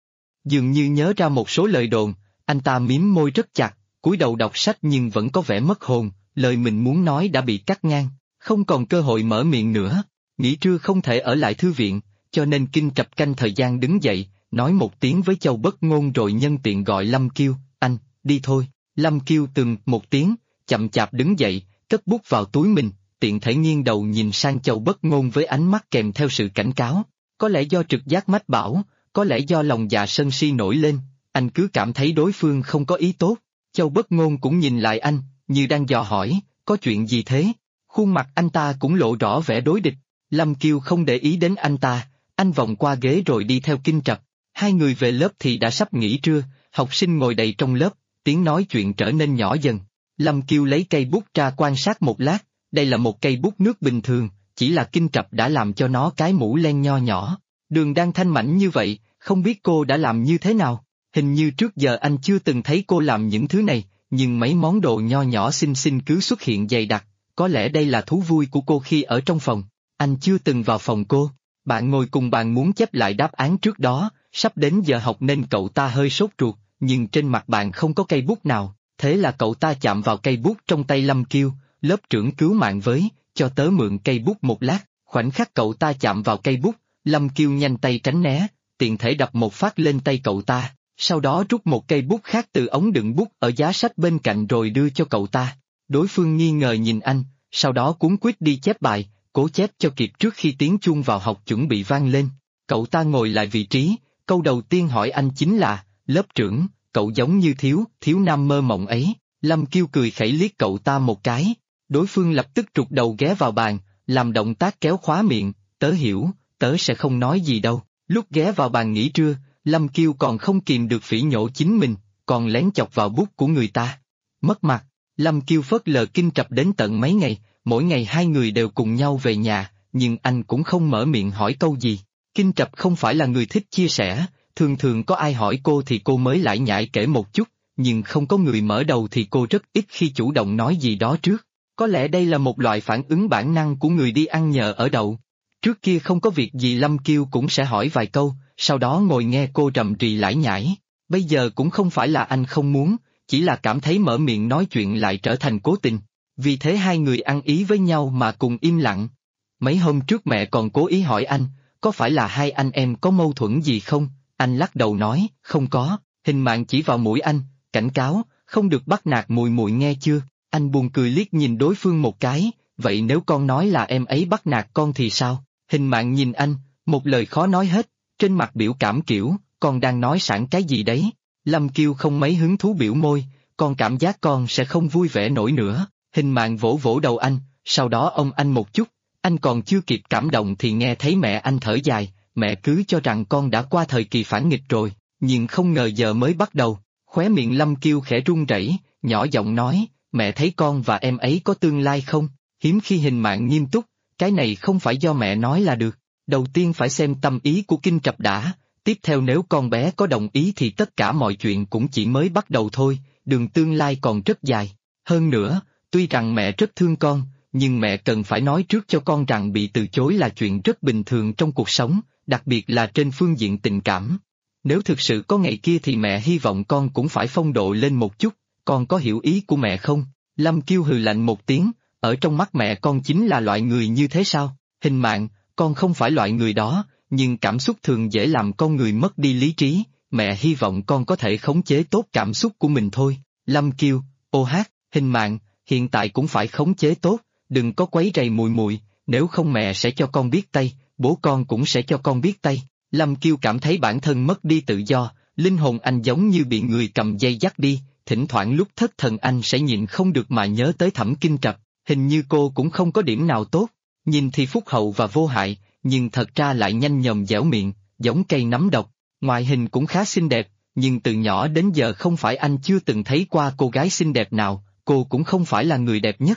Dường như nhớ ra một số lời đồn, anh ta mím môi rất chặt, cúi đầu đọc sách nhưng vẫn có vẻ mất hồn, lời mình muốn nói đã bị cắt ngang, không còn cơ hội mở miệng nữa. Nghỉ trưa không thể ở lại thư viện, cho nên Kinh Trập canh thời gian đứng dậy, nói một tiếng với Châu Bất Ngôn rồi nhân tiện gọi Lâm Kiêu, anh, đi thôi. Lâm Kiêu từng một tiếng, chậm chạp đứng dậy, cất bút vào túi mình, tiện thể nghiêng đầu nhìn sang Châu Bất Ngôn với ánh mắt kèm theo sự cảnh cáo. Có lẽ do trực giác mách bảo, có lẽ do lòng dạ sân si nổi lên, anh cứ cảm thấy đối phương không có ý tốt. Châu Bất Ngôn cũng nhìn lại anh, như đang dò hỏi, có chuyện gì thế? Khuôn mặt anh ta cũng lộ rõ vẻ đối địch. Lâm Kiêu không để ý đến anh ta, anh vòng qua ghế rồi đi theo Kinh Trập. Hai người về lớp thì đã sắp nghỉ trưa, học sinh ngồi đầy trong lớp, tiếng nói chuyện trở nên nhỏ dần. Lâm Kiêu lấy cây bút ra quan sát một lát, đây là một cây bút nước bình thường, chỉ là Kinh Trập đã làm cho nó cái mũ len nho nhỏ. Đường đang thanh mảnh như vậy, không biết cô đã làm như thế nào. Hình như trước giờ anh chưa từng thấy cô làm những thứ này, nhưng mấy món đồ nho nhỏ xinh xinh cứ xuất hiện dày đặc, có lẽ đây là thú vui của cô khi ở trong phòng. Anh chưa từng vào phòng cô, bạn ngồi cùng bàn muốn chép lại đáp án trước đó, sắp đến giờ học nên cậu ta hơi sốt ruột, nhưng trên mặt bạn không có cây bút nào, thế là cậu ta chạm vào cây bút trong tay Lâm Kiêu, lớp trưởng cứu mạng với, cho tớ mượn cây bút một lát. Khoảnh khắc cậu ta chạm vào cây bút, Lâm Kiêu nhanh tay tránh né, tiện thể đập một phát lên tay cậu ta, sau đó rút một cây bút khác từ ống đựng bút ở giá sách bên cạnh rồi đưa cho cậu ta. Đối phương nghi ngờ nhìn anh, sau đó cuống quýt đi chép bài, cố chép cho kịp trước khi tiếng chuông vào học chuẩn bị vang lên. Cậu ta ngồi lại vị trí, câu đầu tiên hỏi anh chính là, lớp trưởng, cậu giống như thiếu nam mơ mộng ấy. Lâm Kiêu cười khẩy liếc cậu ta một cái, đối phương lập tức trục đầu ghé vào bàn, làm động tác kéo khóa miệng, tớ hiểu, tớ sẽ không nói gì đâu. Lúc ghé vào bàn nghỉ trưa, Lâm Kiêu còn không kìm được phỉ nhổ chính mình, còn lén chọc vào bút của người ta. Mất mặt, Lâm Kiêu phớt lờ Kinh Trập đến tận mấy ngày, mỗi ngày hai người đều cùng nhau về nhà, nhưng anh cũng không mở miệng hỏi câu gì. Kinh Trập không phải là người thích chia sẻ, thường thường có ai hỏi cô thì cô mới lải nhải kể một chút, nhưng không có người mở đầu thì cô rất ít khi chủ động nói gì đó trước. Có lẽ đây là một loại phản ứng bản năng của người đi ăn nhờ ở đậu. Trước kia không có việc gì Lâm Kiêu cũng sẽ hỏi vài câu, sau đó ngồi nghe cô rầm rì lải nhải. Bây giờ cũng không phải là anh không muốn, chỉ là cảm thấy mở miệng nói chuyện lại trở thành cố tình. Vì thế hai người ăn ý với nhau mà cùng im lặng. Mấy hôm trước mẹ còn cố ý hỏi anh, có phải là hai anh em có mâu thuẫn gì không? Anh lắc đầu nói, không có. Hình Mạn chỉ vào mũi anh, cảnh cáo, không được bắt nạt mùi mùi nghe chưa? Anh buồn cười liếc nhìn đối phương một cái, vậy nếu con nói là em ấy bắt nạt con thì sao? Hình Mạn nhìn anh, một lời khó nói hết, trên mặt biểu cảm kiểu, con đang nói sẵn cái gì đấy? Lâm Kiêu không mấy hứng thú biểu môi, con cảm giác con sẽ không vui vẻ nổi nữa. Hình Mạn vỗ vỗ đầu anh, sau đó ôm anh một chút, anh còn chưa kịp cảm động thì nghe thấy mẹ anh thở dài, mẹ cứ cho rằng con đã qua thời kỳ phản nghịch rồi, nhưng không ngờ giờ mới bắt đầu. Khóe miệng Lâm Kiêu khẽ run rẩy, nhỏ giọng nói, mẹ thấy con và em ấy có tương lai không? Hiếm khi Hình Mạn nghiêm túc, cái này không phải do mẹ nói là được, đầu tiên phải xem tâm ý của Kinh Trập đã, tiếp theo nếu con bé có đồng ý thì tất cả mọi chuyện cũng chỉ mới bắt đầu thôi, đường tương lai còn rất dài. Hơn nữa, tuy rằng mẹ rất thương con, nhưng mẹ cần phải nói trước cho con rằng bị từ chối là chuyện rất bình thường trong cuộc sống, đặc biệt là trên phương diện tình cảm. Nếu thực sự có ngày kia thì mẹ hy vọng con cũng phải phong độ lên một chút, con có hiểu ý của mẹ không? Lâm Kiêu hừ lạnh một tiếng, ở trong mắt mẹ con chính là loại người như thế sao? Hình Mạn, con không phải loại người đó, nhưng cảm xúc thường dễ làm con người mất đi lý trí, mẹ hy vọng con có thể khống chế tốt cảm xúc của mình thôi. Lâm Kiêu, ô hát, Hình Mạn, hiện tại cũng phải khống chế tốt, đừng có quấy rầy mùi mùi, nếu không mẹ sẽ cho con biết tay, bố con cũng sẽ cho con biết tay. Lâm Kiêu cảm thấy bản thân mất đi tự do, linh hồn anh giống như bị người cầm dây dắt đi, thỉnh thoảng lúc thất thần anh sẽ nhịn không được mà nhớ tới Thẩm Kinh Trập, hình như cô cũng không có điểm nào tốt, nhìn thì phúc hậu và vô hại, nhưng thật ra lại nhanh nhờn dẻo miệng, giống cây nấm độc, ngoại hình cũng khá xinh đẹp, nhưng từ nhỏ đến giờ không phải anh chưa từng thấy qua cô gái xinh đẹp nào, cô cũng không phải là người đẹp nhất.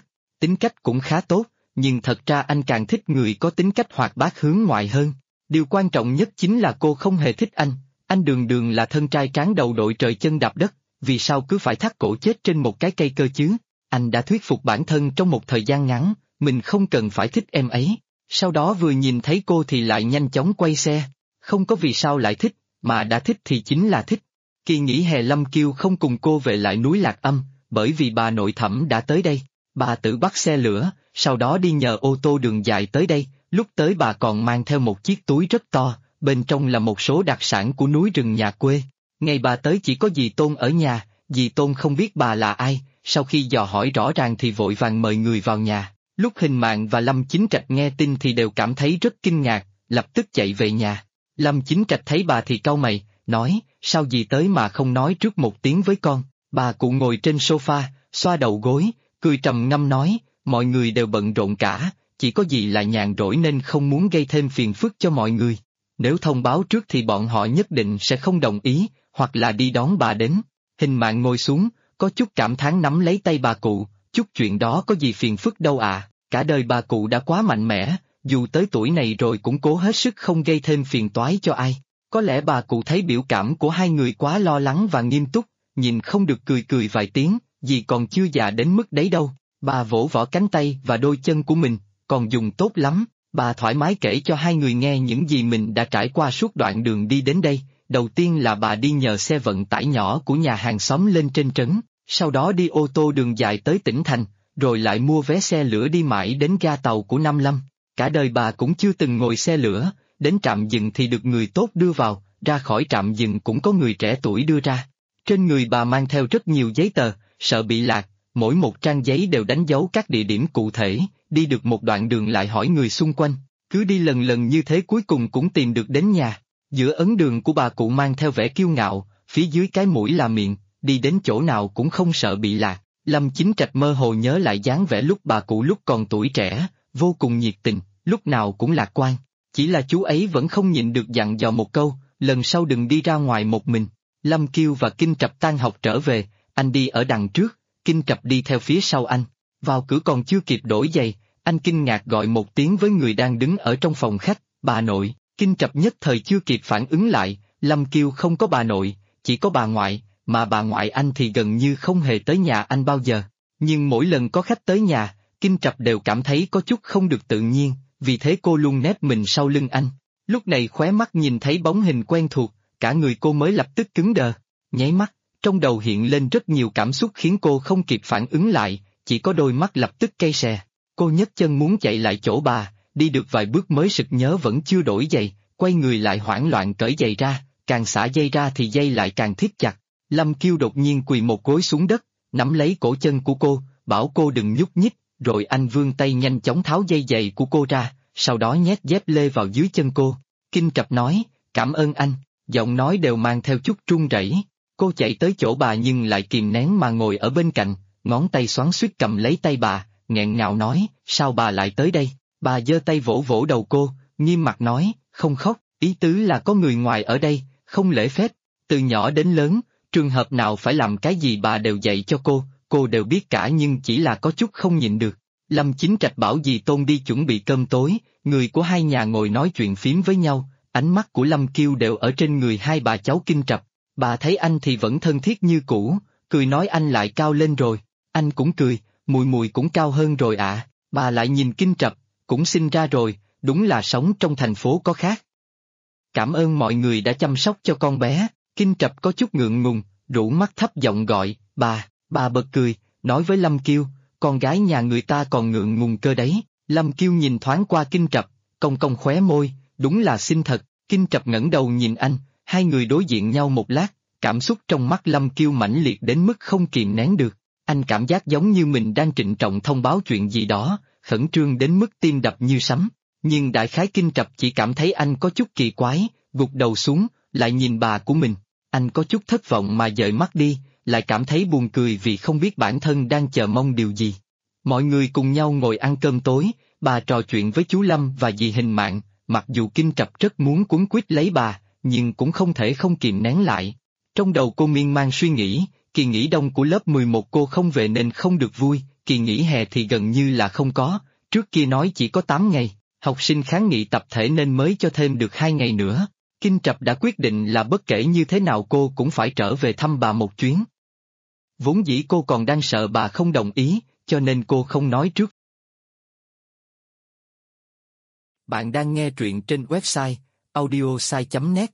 tính cách cũng khá tốt, nhưng thật ra anh càng thích người có tính cách hoạt bát hướng ngoại hơn. Điều quan trọng nhất chính là cô không hề thích anh đường đường là thân trai tráng đầu đội trời chân đạp đất, vì sao cứ phải thắt cổ chết trên một cái cây cơ chứ? Anh đã thuyết phục bản thân trong một thời gian ngắn, mình không cần phải thích em ấy. Sau đó vừa nhìn thấy cô thì lại nhanh chóng quay xe, không có vì sao lại thích, mà đã thích thì chính là thích. Kỳ nghỉ hè Lâm Kiêu không cùng cô về lại núi Lạc Âm, bởi vì bà nội Thẩm đã tới đây. Bà tự bắt xe lửa, sau đó đi nhờ ô tô đường dài tới đây, lúc tới bà còn mang theo một chiếc túi rất to, bên trong là một số đặc sản của núi rừng nhà quê. Ngày bà tới chỉ có dì Tôn ở nhà, dì Tôn không biết bà là ai, sau khi dò hỏi rõ ràng thì vội vàng mời người vào nhà. Lúc Hình Mạn và Lâm Chính Trạch nghe tin thì đều cảm thấy rất kinh ngạc, lập tức chạy về nhà. Lâm Chính Trạch thấy bà thì cau mày, nói, sao dì tới mà không nói trước một tiếng với con? Bà cụ ngồi trên sofa, xoa đầu gối, cười trầm ngâm nói, mọi người đều bận rộn cả, chỉ có dì là nhàn rỗi nên không muốn gây thêm phiền phức cho mọi người. Nếu thông báo trước thì bọn họ nhất định sẽ không đồng ý, hoặc là đi đón bà đến. Hình Mạn ngồi xuống, có chút cảm thán nắm lấy tay bà cụ, chút chuyện đó có gì phiền phức đâu à, cả đời bà cụ đã quá mạnh mẽ, dù tới tuổi này rồi cũng cố hết sức không gây thêm phiền toái cho ai. Có lẽ bà cụ thấy biểu cảm của hai người quá lo lắng và nghiêm túc, nhìn không được cười cười vài tiếng, dì còn chưa già đến mức đấy đâu. Bà vỗ võ cánh tay và đôi chân của mình, còn dùng tốt lắm. Bà thoải mái kể cho hai người nghe những gì mình đã trải qua suốt đoạn đường đi đến đây. Đầu tiên là bà đi nhờ xe vận tải nhỏ của nhà hàng xóm lên trên trấn, sau đó đi ô tô đường dài tới tỉnh thành, rồi lại mua vé xe lửa đi mãi đến ga tàu của Nam Lâm. Cả đời bà cũng chưa từng ngồi xe lửa, đến trạm dừng thì được người tốt đưa vào, ra khỏi trạm dừng cũng có người trẻ tuổi đưa ra. Trên người bà mang theo rất nhiều giấy tờ, sợ bị lạc, mỗi một trang giấy đều đánh dấu các địa điểm cụ thể, đi được một đoạn đường lại hỏi người xung quanh, cứ đi lần lần như thế cuối cùng cũng tìm được đến nhà. Giữa ấn đường của bà cụ mang theo vẻ kiêu ngạo, phía dưới cái mũi là miệng, đi đến chỗ nào cũng không sợ bị lạc. Lâm Chính Trạch mơ hồ nhớ lại dáng vẻ lúc bà cụ lúc còn tuổi trẻ, vô cùng nhiệt tình, lúc nào cũng lạc quan. Chỉ là chú ấy vẫn không nhịn được dặn dò một câu, lần sau đừng đi ra ngoài một mình. Lâm Kiêu và Kinh Trập tan học trở về, anh đi ở đằng trước, Kinh Trập đi theo phía sau anh. Vào cửa còn chưa kịp đổi giày, anh kinh ngạc gọi một tiếng với người đang đứng ở trong phòng khách, bà nội. Kinh Trập nhất thời chưa kịp phản ứng lại, Lâm Kiêu không có bà nội, chỉ có bà ngoại, mà bà ngoại anh thì gần như không hề tới nhà anh bao giờ. Nhưng mỗi lần có khách tới nhà, Kinh Trập đều cảm thấy có chút không được tự nhiên, vì thế cô luôn nép mình sau lưng anh. Lúc này khóe mắt nhìn thấy bóng hình quen thuộc, cả người cô mới lập tức cứng đờ. Nháy mắt, trong đầu hiện lên rất nhiều cảm xúc khiến cô không kịp phản ứng lại, chỉ có đôi mắt lập tức cay xè. Cô nhấc chân muốn chạy lại chỗ bà, đi được vài bước mới sực nhớ vẫn chưa đổi giày, quay người lại hoảng loạn cởi giày ra, càng xả dây ra thì dây lại càng thít chặt. Lâm Kiêu đột nhiên quỳ một gối xuống đất, nắm lấy cổ chân của cô, bảo cô đừng nhúc nhích, rồi anh vươn tay nhanh chóng tháo dây giày của cô ra, sau đó nhét dép lê vào dưới chân cô. Kinh Trập nói, cảm ơn anh, giọng nói đều mang theo chút run rẩy. Cô chạy tới chỗ bà nhưng lại kìm nén mà ngồi ở bên cạnh, ngón tay xoắn xuýt cầm lấy tay bà, nghẹn ngào nói, sao bà lại tới đây? Bà giơ tay vỗ vỗ đầu cô, nghiêm mặt nói, không khóc, ý tứ là có người ngoài ở đây, không lễ phép. Từ nhỏ đến lớn, trường hợp nào phải làm cái gì bà đều dạy cho cô đều biết cả nhưng chỉ là có chút không nhịn được. Lâm Chính Trạch bảo dì Tôn đi chuẩn bị cơm tối, người của hai nhà ngồi nói chuyện phím với nhau, ánh mắt của Lâm Kiêu đều ở trên người hai bà cháu Kinh Trập. Bà thấy anh thì vẫn thân thiết như cũ, cười nói anh lại cao lên rồi, anh cũng cười, mùi mùi cũng cao hơn rồi ạ. Bà lại nhìn Kinh Trập, cũng sinh ra rồi, đúng là sống trong thành phố có khác. Cảm ơn mọi người đã chăm sóc cho con bé. Kinh Trập có chút ngượng ngùng, rũ mắt thấp giọng gọi, bà bật cười, nói với Lâm Kiêu, con gái nhà người ta còn ngượng ngùng cơ đấy. Lâm Kiêu nhìn thoáng qua Kinh Trập, cong cong khóe môi, đúng là xinh thật. Kinh Trập ngẩng đầu nhìn anh, hai người đối diện nhau một lát, cảm xúc trong mắt Lâm Kiêu mãnh liệt đến mức không kìm nén được. Anh cảm giác giống như mình đang trịnh trọng thông báo chuyện gì đó, khẩn trương đến mức tim đập như sấm. Nhưng đại khái Kinh Trập chỉ cảm thấy anh có chút kỳ quái, gục đầu xuống, lại nhìn bà của mình. Anh có chút thất vọng mà dời mắt đi, lại cảm thấy buồn cười vì không biết bản thân đang chờ mong điều gì. Mọi người cùng nhau ngồi ăn cơm tối, bà trò chuyện với chú Lâm và dì Hình Mạn, mặc dù Kinh Trập rất muốn quấn quýt lấy bà, nhưng cũng không thể không kìm nén lại. Trong đầu cô miên man suy nghĩ, kỳ nghỉ đông của lớp 11 cô không về nên không được vui, kỳ nghỉ hè thì gần như là không có, trước kia nói chỉ có 8 ngày, học sinh kháng nghị tập thể nên mới cho thêm được 2 ngày nữa. Kinh Trập đã quyết định là bất kể như thế nào cô cũng phải trở về thăm bà một chuyến. Vốn dĩ cô còn đang sợ bà không đồng ý, cho nên cô không nói trước. Bạn đang nghe truyện trên website audiosai.net.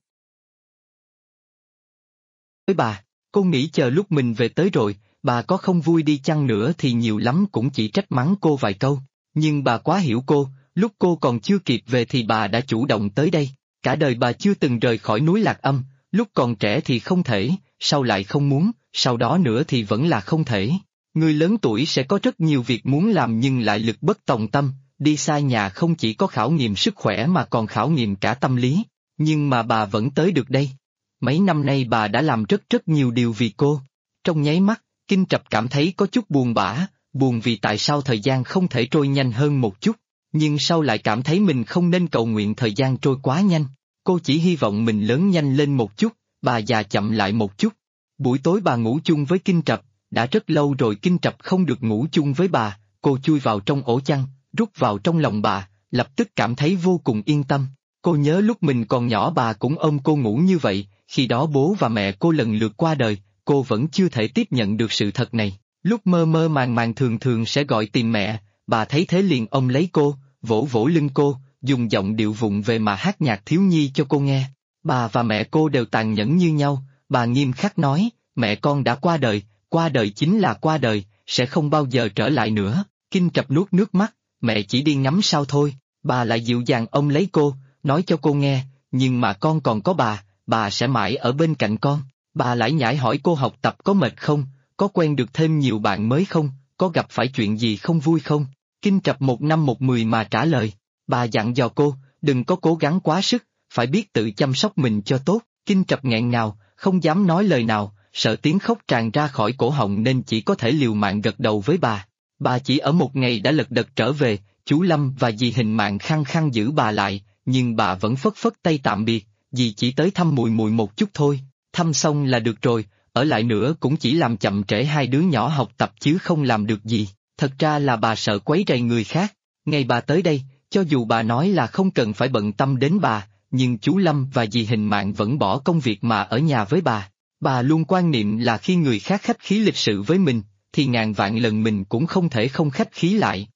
Với bà, cô nghĩ chờ lúc mình về tới rồi, bà có không vui đi chăng nữa thì nhiều lắm cũng chỉ trách mắng cô vài câu, nhưng bà quá hiểu cô, lúc cô còn chưa kịp về thì bà đã chủ động tới đây, cả đời bà chưa từng rời khỏi núi Lạc Âm, lúc còn trẻ thì không thể, sau lại không muốn, sau đó nữa thì vẫn là không thể. Người lớn tuổi sẽ có rất nhiều việc muốn làm nhưng lại lực bất tòng tâm, đi xa nhà không chỉ có khảo nghiệm sức khỏe mà còn khảo nghiệm cả tâm lý, nhưng mà bà vẫn tới được đây. Mấy năm nay bà đã làm rất nhiều điều vì cô. Trong nháy mắt, Kinh Trập cảm thấy có chút buồn bã, buồn vì tại sao thời gian không thể trôi nhanh hơn một chút, nhưng sau lại cảm thấy mình không nên cầu nguyện thời gian trôi quá nhanh. Cô chỉ hy vọng mình lớn nhanh lên một chút, bà già chậm lại một chút. Buổi tối bà ngủ chung với Kinh Trập, đã rất lâu rồi Kinh Trập không được ngủ chung với bà, cô chui vào trong ổ chăn, rút vào trong lòng bà, lập tức cảm thấy vô cùng yên tâm. Cô nhớ lúc mình còn nhỏ bà cũng ôm cô ngủ như vậy, khi đó bố và mẹ cô lần lượt qua đời, cô vẫn chưa thể tiếp nhận được sự thật này. Lúc mơ mơ màng màng thường thường sẽ gọi tìm mẹ, bà thấy thế liền ôm lấy cô, vỗ vỗ lưng cô, dùng giọng điệu vụng về mà hát nhạc thiếu nhi cho cô nghe. Bà và mẹ cô đều tàn nhẫn như nhau, bà nghiêm khắc nói, mẹ con đã qua đời chính là qua đời, sẽ không bao giờ trở lại nữa. Kinh Trập nuốt nước mắt, mẹ chỉ đi ngắm sao thôi, bà lại dịu dàng ôm lấy cô, nói cho cô nghe, nhưng mà con còn có bà sẽ mãi ở bên cạnh con. Bà lải nhải hỏi cô học tập có mệt không, có quen được thêm nhiều bạn mới không, có gặp phải chuyện gì không vui không. Kinh Trập 1 năm 1 10 mà trả lời, bà dặn dò cô, đừng có cố gắng quá sức, phải biết tự chăm sóc mình cho tốt. Kinh Trập nghẹn ngào, không dám nói lời nào, sợ tiếng khóc tràn ra khỏi cổ họng nên chỉ có thể liều mạng gật đầu với bà. Bà chỉ ở một ngày đã lật đật trở về, chú Lâm và dì Hình Mạng khăng khăng giữ bà lại, nhưng bà vẫn phất phất tay tạm biệt, dì chỉ tới thăm mùi mùi một chút thôi, thăm xong là được rồi, ở lại nữa cũng chỉ làm chậm trễ hai đứa nhỏ học tập chứ không làm được gì. Thật ra là bà sợ quấy rầy người khác. Ngày bà tới đây, cho dù bà nói là không cần phải bận tâm đến bà, nhưng chú Lâm và dì Hình Mạng vẫn bỏ công việc mà ở nhà với bà. Bà luôn quan niệm là khi người khác khách khí lịch sự với mình, thì ngàn vạn lần mình cũng không thể không khách khí lại.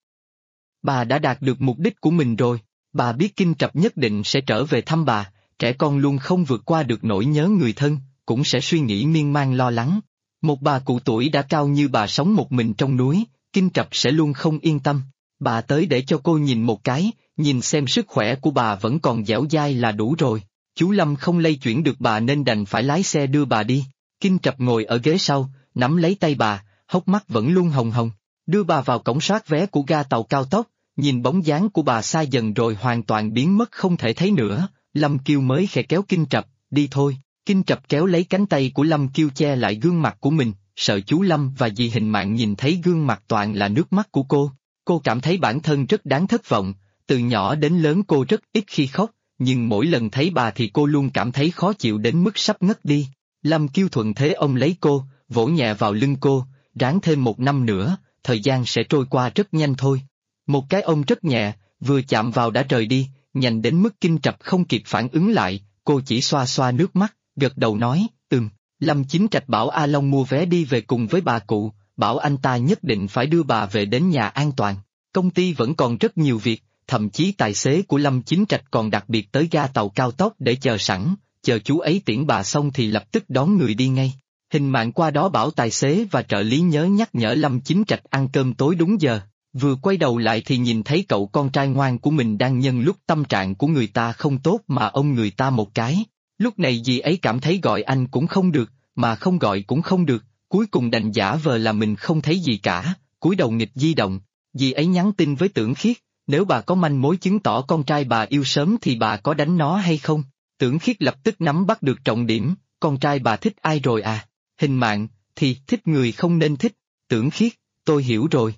Bà đã đạt được mục đích của mình rồi, bà biết Kinh Trập nhất định sẽ trở về thăm bà, trẻ con luôn không vượt qua được nỗi nhớ người thân, cũng sẽ suy nghĩ miên man lo lắng. Một bà cụ tuổi đã cao như bà sống một mình trong núi, Kinh Trập sẽ luôn không yên tâm. Bà tới để cho cô nhìn một cái, nhìn xem sức khỏe của bà vẫn còn dẻo dai là đủ rồi. Chú Lâm không lay chuyển được bà nên đành phải lái xe đưa bà đi. Kinh Trập ngồi ở ghế sau, nắm lấy tay bà, hốc mắt vẫn luôn hồng hồng, đưa bà vào cổng soát vé của ga tàu cao tốc, nhìn bóng dáng của bà xa dần rồi hoàn toàn biến mất không thể thấy nữa. Lâm Kiêu mới khẽ kéo Kinh Trập, đi thôi. Kinh Trập kéo lấy cánh tay của Lâm Kiêu che lại gương mặt của mình, sợ chú Lâm và dì Hình Mạng nhìn thấy gương mặt toàn là nước mắt của cô. Cô cảm thấy bản thân rất đáng thất vọng, từ nhỏ đến lớn cô rất ít khi khóc, nhưng mỗi lần thấy bà thì cô luôn cảm thấy khó chịu đến mức sắp ngất đi. Lâm Kiêu thuận thế ôm lấy cô, vỗ nhẹ vào lưng cô, ráng thêm 1 năm nữa, thời gian sẽ trôi qua rất nhanh thôi. Một cái ôm rất nhẹ, vừa chạm vào đã rời đi, nhanh đến mức Kinh Trập không kịp phản ứng lại, cô chỉ xoa xoa nước mắt, gật đầu nói, Lâm Chính Trạch bảo A Long mua vé đi về cùng với bà cụ, bảo anh ta nhất định phải đưa bà về đến nhà an toàn. Công ty vẫn còn rất nhiều việc, thậm chí tài xế của Lâm Chính Trạch còn đặc biệt tới ga tàu cao tốc để chờ sẵn, chờ chú ấy tiễn bà xong thì lập tức đón người đi ngay. Hình Mạng qua đó bảo tài xế và trợ lý nhớ nhắc nhở Lâm Chính Trạch ăn cơm tối đúng giờ, vừa quay đầu lại thì nhìn thấy cậu con trai ngoan của mình đang nhân lúc tâm trạng của người ta không tốt mà ôm người ta một cái. Lúc này dì ấy cảm thấy gọi anh cũng không được, mà không gọi cũng không được, cuối cùng đành giả vờ là mình không thấy gì cả, cúi đầu nghịch di động. Dì ấy nhắn tin với Tưởng Khiết, nếu bà có manh mối chứng tỏ con trai bà yêu sớm thì bà có đánh nó hay không? Tưởng Khiết lập tức nắm bắt được trọng điểm, con trai bà thích ai rồi à? Hình Mạng, thì thích người không nên thích. Tưởng Khiết, tôi hiểu rồi.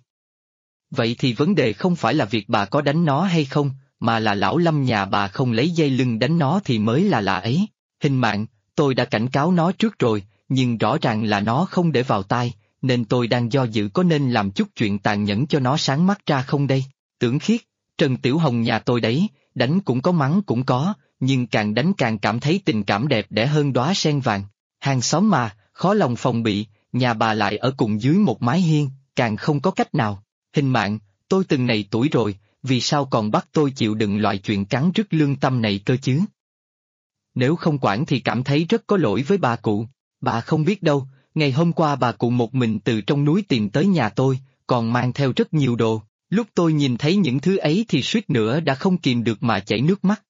Vậy thì vấn đề không phải là việc bà có đánh nó hay không, mà là lão Lâm nhà bà không lấy dây lưng đánh nó thì mới là lạ ấy. Hình Mạng, tôi đã cảnh cáo nó trước rồi, nhưng rõ ràng là nó không để vào tai, nên tôi đang do dự có nên làm chút chuyện tàn nhẫn cho nó sáng mắt ra không đây. Tưởng Khiết, Trần Tiểu Hồng nhà tôi đấy, đánh cũng có mắng cũng có, nhưng càng đánh càng cảm thấy tình cảm đẹp đẽ hơn đóa sen vàng. Hàng xóm mà, khó lòng phòng bị, nhà bà lại ở cùng dưới một mái hiên, càng không có cách nào. Hình mạng, tôi từng này tuổi rồi, vì sao còn bắt tôi chịu đựng loại chuyện cắn rứt lương tâm này cơ chứ? Nếu không quản thì cảm thấy rất có lỗi với bà cụ. Bà không biết đâu, ngày hôm qua bà cụ một mình từ trong núi tìm tới nhà tôi, còn mang theo rất nhiều đồ. Lúc tôi nhìn thấy những thứ ấy thì suýt nữa đã không kìm được mà chảy nước mắt.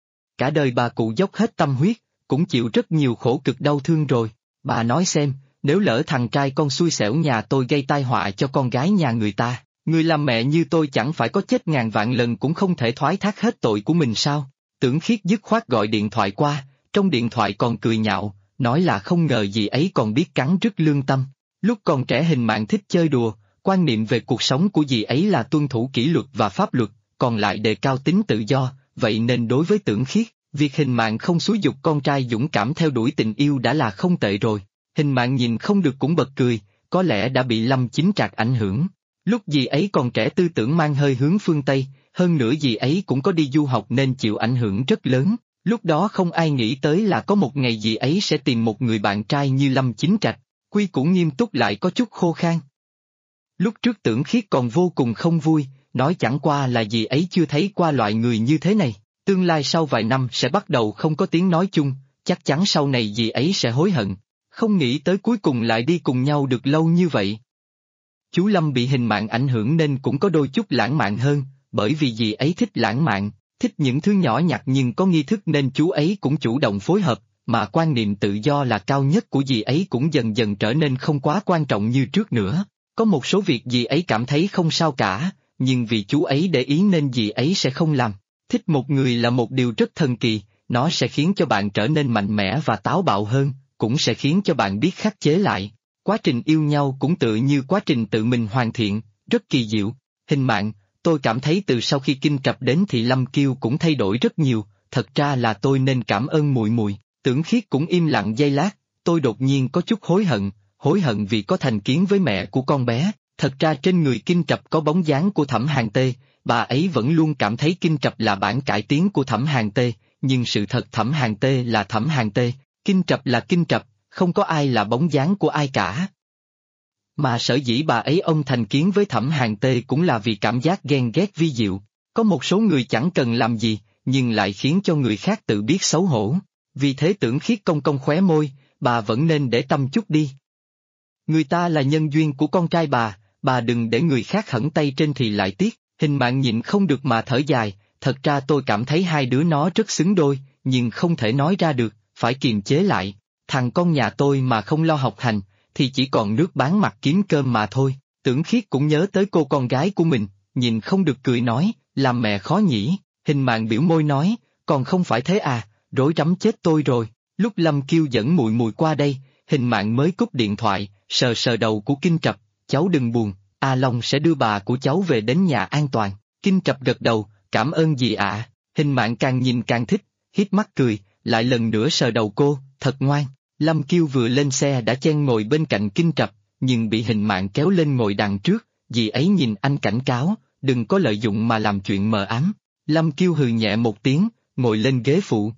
Cả đời bà cụ dốc hết tâm huyết, cũng chịu rất nhiều khổ cực đau thương rồi. Bà nói xem, nếu lỡ thằng trai con xui xẻo nhà tôi gây tai họa cho con gái nhà người ta, người làm mẹ như tôi chẳng phải có chết ngàn vạn lần cũng không thể thoái thác hết tội của mình sao? Tưởng Khiết dứt khoát gọi điện thoại qua, trong điện thoại còn cười nhạo, nói là không ngờ dì ấy còn biết cắn rứt lương tâm. Lúc còn trẻ Hình Mạng thích chơi đùa, quan niệm về cuộc sống của dì ấy là tuân thủ kỷ luật và pháp luật, còn lại đề cao tính tự do, vậy nên đối với Tưởng Khiết, việc Hình Mạng không xúi giục con trai dũng cảm theo đuổi tình yêu đã là không tệ rồi. Hình Mạng nhìn không được cũng bật cười, có lẽ đã bị Lâm Chính Trạc ảnh hưởng. Lúc dì ấy còn trẻ tư tưởng mang hơi hướng phương Tây, hơn nữa dì ấy cũng có đi du học nên chịu ảnh hưởng rất lớn. Lúc đó không ai nghĩ tới là có một ngày dì ấy sẽ tìm một người bạn trai như Lâm Chính Trạch, quy củ nghiêm túc lại có chút khô khan. Lúc trước Tưởng Khiết còn vô cùng không vui, nói chẳng qua là dì ấy chưa thấy qua loại người như thế này, tương lai sau vài năm sẽ bắt đầu không có tiếng nói chung, chắc chắn sau này dì ấy sẽ hối hận, không nghĩ tới cuối cùng lại đi cùng nhau được lâu như vậy. Chú Lâm bị Hình Mạng ảnh hưởng nên cũng có đôi chút lãng mạn hơn, bởi vì dì ấy thích lãng mạn, thích những thứ nhỏ nhặt nhưng có nghi thức nên chú ấy cũng chủ động phối hợp, mà quan niệm tự do là cao nhất của dì ấy cũng dần dần trở nên không quá quan trọng như trước nữa. Có một số việc dì ấy cảm thấy không sao cả, nhưng vì chú ấy để ý nên dì ấy sẽ không làm. Thích một người là một điều rất thần kỳ, nó sẽ khiến cho bạn trở nên mạnh mẽ và táo bạo hơn, cũng sẽ khiến cho bạn biết khắc chế lại. Quá trình yêu nhau cũng tự như quá trình tự mình hoàn thiện, rất kỳ diệu. Hình Mạng, tôi cảm thấy từ sau khi Kinh Trập đến thì Lâm Kiêu cũng thay đổi rất nhiều, thật ra là tôi nên cảm ơn muội muội. Tưởng Khiết cũng im lặng giây lát, tôi đột nhiên có chút hối hận vì có thành kiến với mẹ của con bé. Thật ra trên người Kinh Trập có bóng dáng của Thẩm Hàn Tê, bà ấy vẫn luôn cảm thấy Kinh Trập là bản cải tiến của Thẩm Hàn Tê, nhưng sự thật Thẩm Hàn Tê là Thẩm Hàn Tê, Kinh Trập là Kinh Trập, không có ai là bóng dáng của ai cả. Mà sở dĩ bà ấy thành kiến với Thẩm Hàn Tê cũng là vì cảm giác ghen ghét vi diệu. Có một số người chẳng cần làm gì, nhưng lại khiến cho người khác tự biết xấu hổ. Vì thế Tưởng Khiết cong cong khóe môi, bà vẫn nên để tâm chút đi. Người ta là nhân duyên của con trai bà đừng để người khác hẫng tay trên thì lại tiếc. Hình Mạng nhịn không được mà thở dài, thật ra tôi cảm thấy hai đứa nó rất xứng đôi, nhưng không thể nói ra được, phải kiềm chế lại. Thằng con nhà tôi mà không lo học hành, thì chỉ còn nước bán mặt kiếm cơm mà thôi. Tưởng Khiết cũng nhớ tới cô con gái của mình, nhìn không được cười nói, làm mẹ khó nhỉ. Hình Mạng biểu môi nói, còn không phải thế à, rối rắm chết tôi rồi. Lúc Lâm Kiêu dẫn muội muội qua đây, Hình Mạng mới cúp điện thoại, sờ sờ đầu của Kinh Trập, cháu đừng buồn, A Long sẽ đưa bà của cháu về đến nhà an toàn. Kinh Trập gật đầu, cảm ơn dì ạ. Hình Mạng càng nhìn càng thích, hít mắt cười, lại lần nữa sờ đầu cô, thật ngoan. Lâm Kiêu vừa lên xe đã chen ngồi bên cạnh Kinh Trập, nhưng bị Hình Mạng kéo lên ngồi đằng trước, dì ấy nhìn anh cảnh cáo, đừng có lợi dụng mà làm chuyện mờ ám. Lâm Kiêu hừ nhẹ một tiếng, ngồi lên ghế phụ.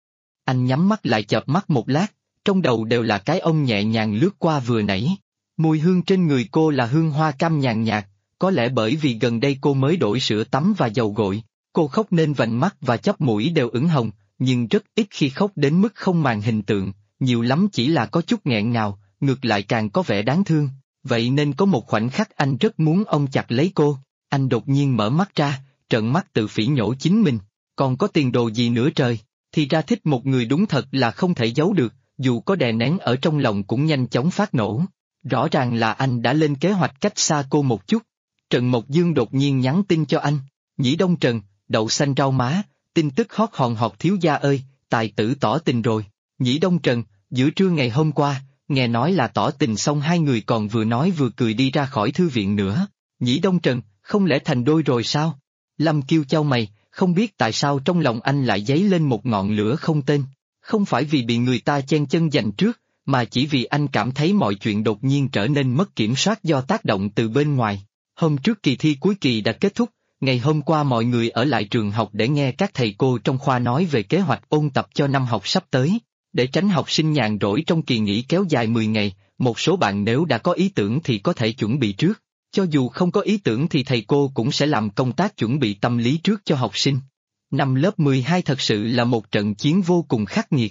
Anh nhắm mắt lại chợp mắt một lát, trong đầu đều là cái ông nhẹ nhàng lướt qua vừa nãy. Mùi hương trên người cô là hương hoa cam nhàn nhạt, có lẽ bởi vì gần đây cô mới đổi sữa tắm và dầu gội, cô khóc nên vành mắt và chóp mũi đều ửng hồng, nhưng rất ít khi khóc đến mức không màng hình tượng, nhiều lắm chỉ là có chút nghẹn ngào, ngược lại càng có vẻ đáng thương, vậy nên có một khoảnh khắc anh rất muốn ôm chặt lấy cô. Anh đột nhiên mở mắt ra, trợn mắt tự phỉ nhổ chính mình, còn có tiền đồ gì nữa trời, thì ra thích một người đúng thật là không thể giấu được, dù có đè nén ở trong lòng cũng nhanh chóng phát nổ. Rõ ràng là anh đã lên kế hoạch cách xa cô một chút. Trần Mộc Dương đột nhiên nhắn tin cho anh, Nhĩ Đông Trần, đậu xanh rau má, tin tức hot hòn hot thiếu gia ơi, tài tử tỏ tình rồi. Nhĩ Đông Trần, giữa trưa ngày hôm qua, nghe nói là tỏ tình xong hai người còn vừa nói vừa cười đi ra khỏi thư viện nữa. Nhĩ Đông Trần, không lẽ thành đôi rồi sao? Lâm Kiêu chau mày, không biết tại sao trong lòng anh lại dấy lên một ngọn lửa không tên. Không phải vì bị người ta chen chân giành trước, mà chỉ vì anh cảm thấy mọi chuyện đột nhiên trở nên mất kiểm soát do tác động từ bên ngoài. Hôm trước kỳ thi cuối kỳ đã kết thúc, ngày hôm qua mọi người ở lại trường học để nghe các thầy cô trong khoa nói về kế hoạch ôn tập cho năm học sắp tới. Để tránh học sinh nhàn rỗi trong kỳ nghỉ kéo dài 10 ngày, một số bạn nếu đã có ý tưởng thì có thể chuẩn bị trước. Cho dù không có ý tưởng thì thầy cô cũng sẽ làm công tác chuẩn bị tâm lý trước cho học sinh. Năm lớp 12 thật sự là một trận chiến vô cùng khắc nghiệt.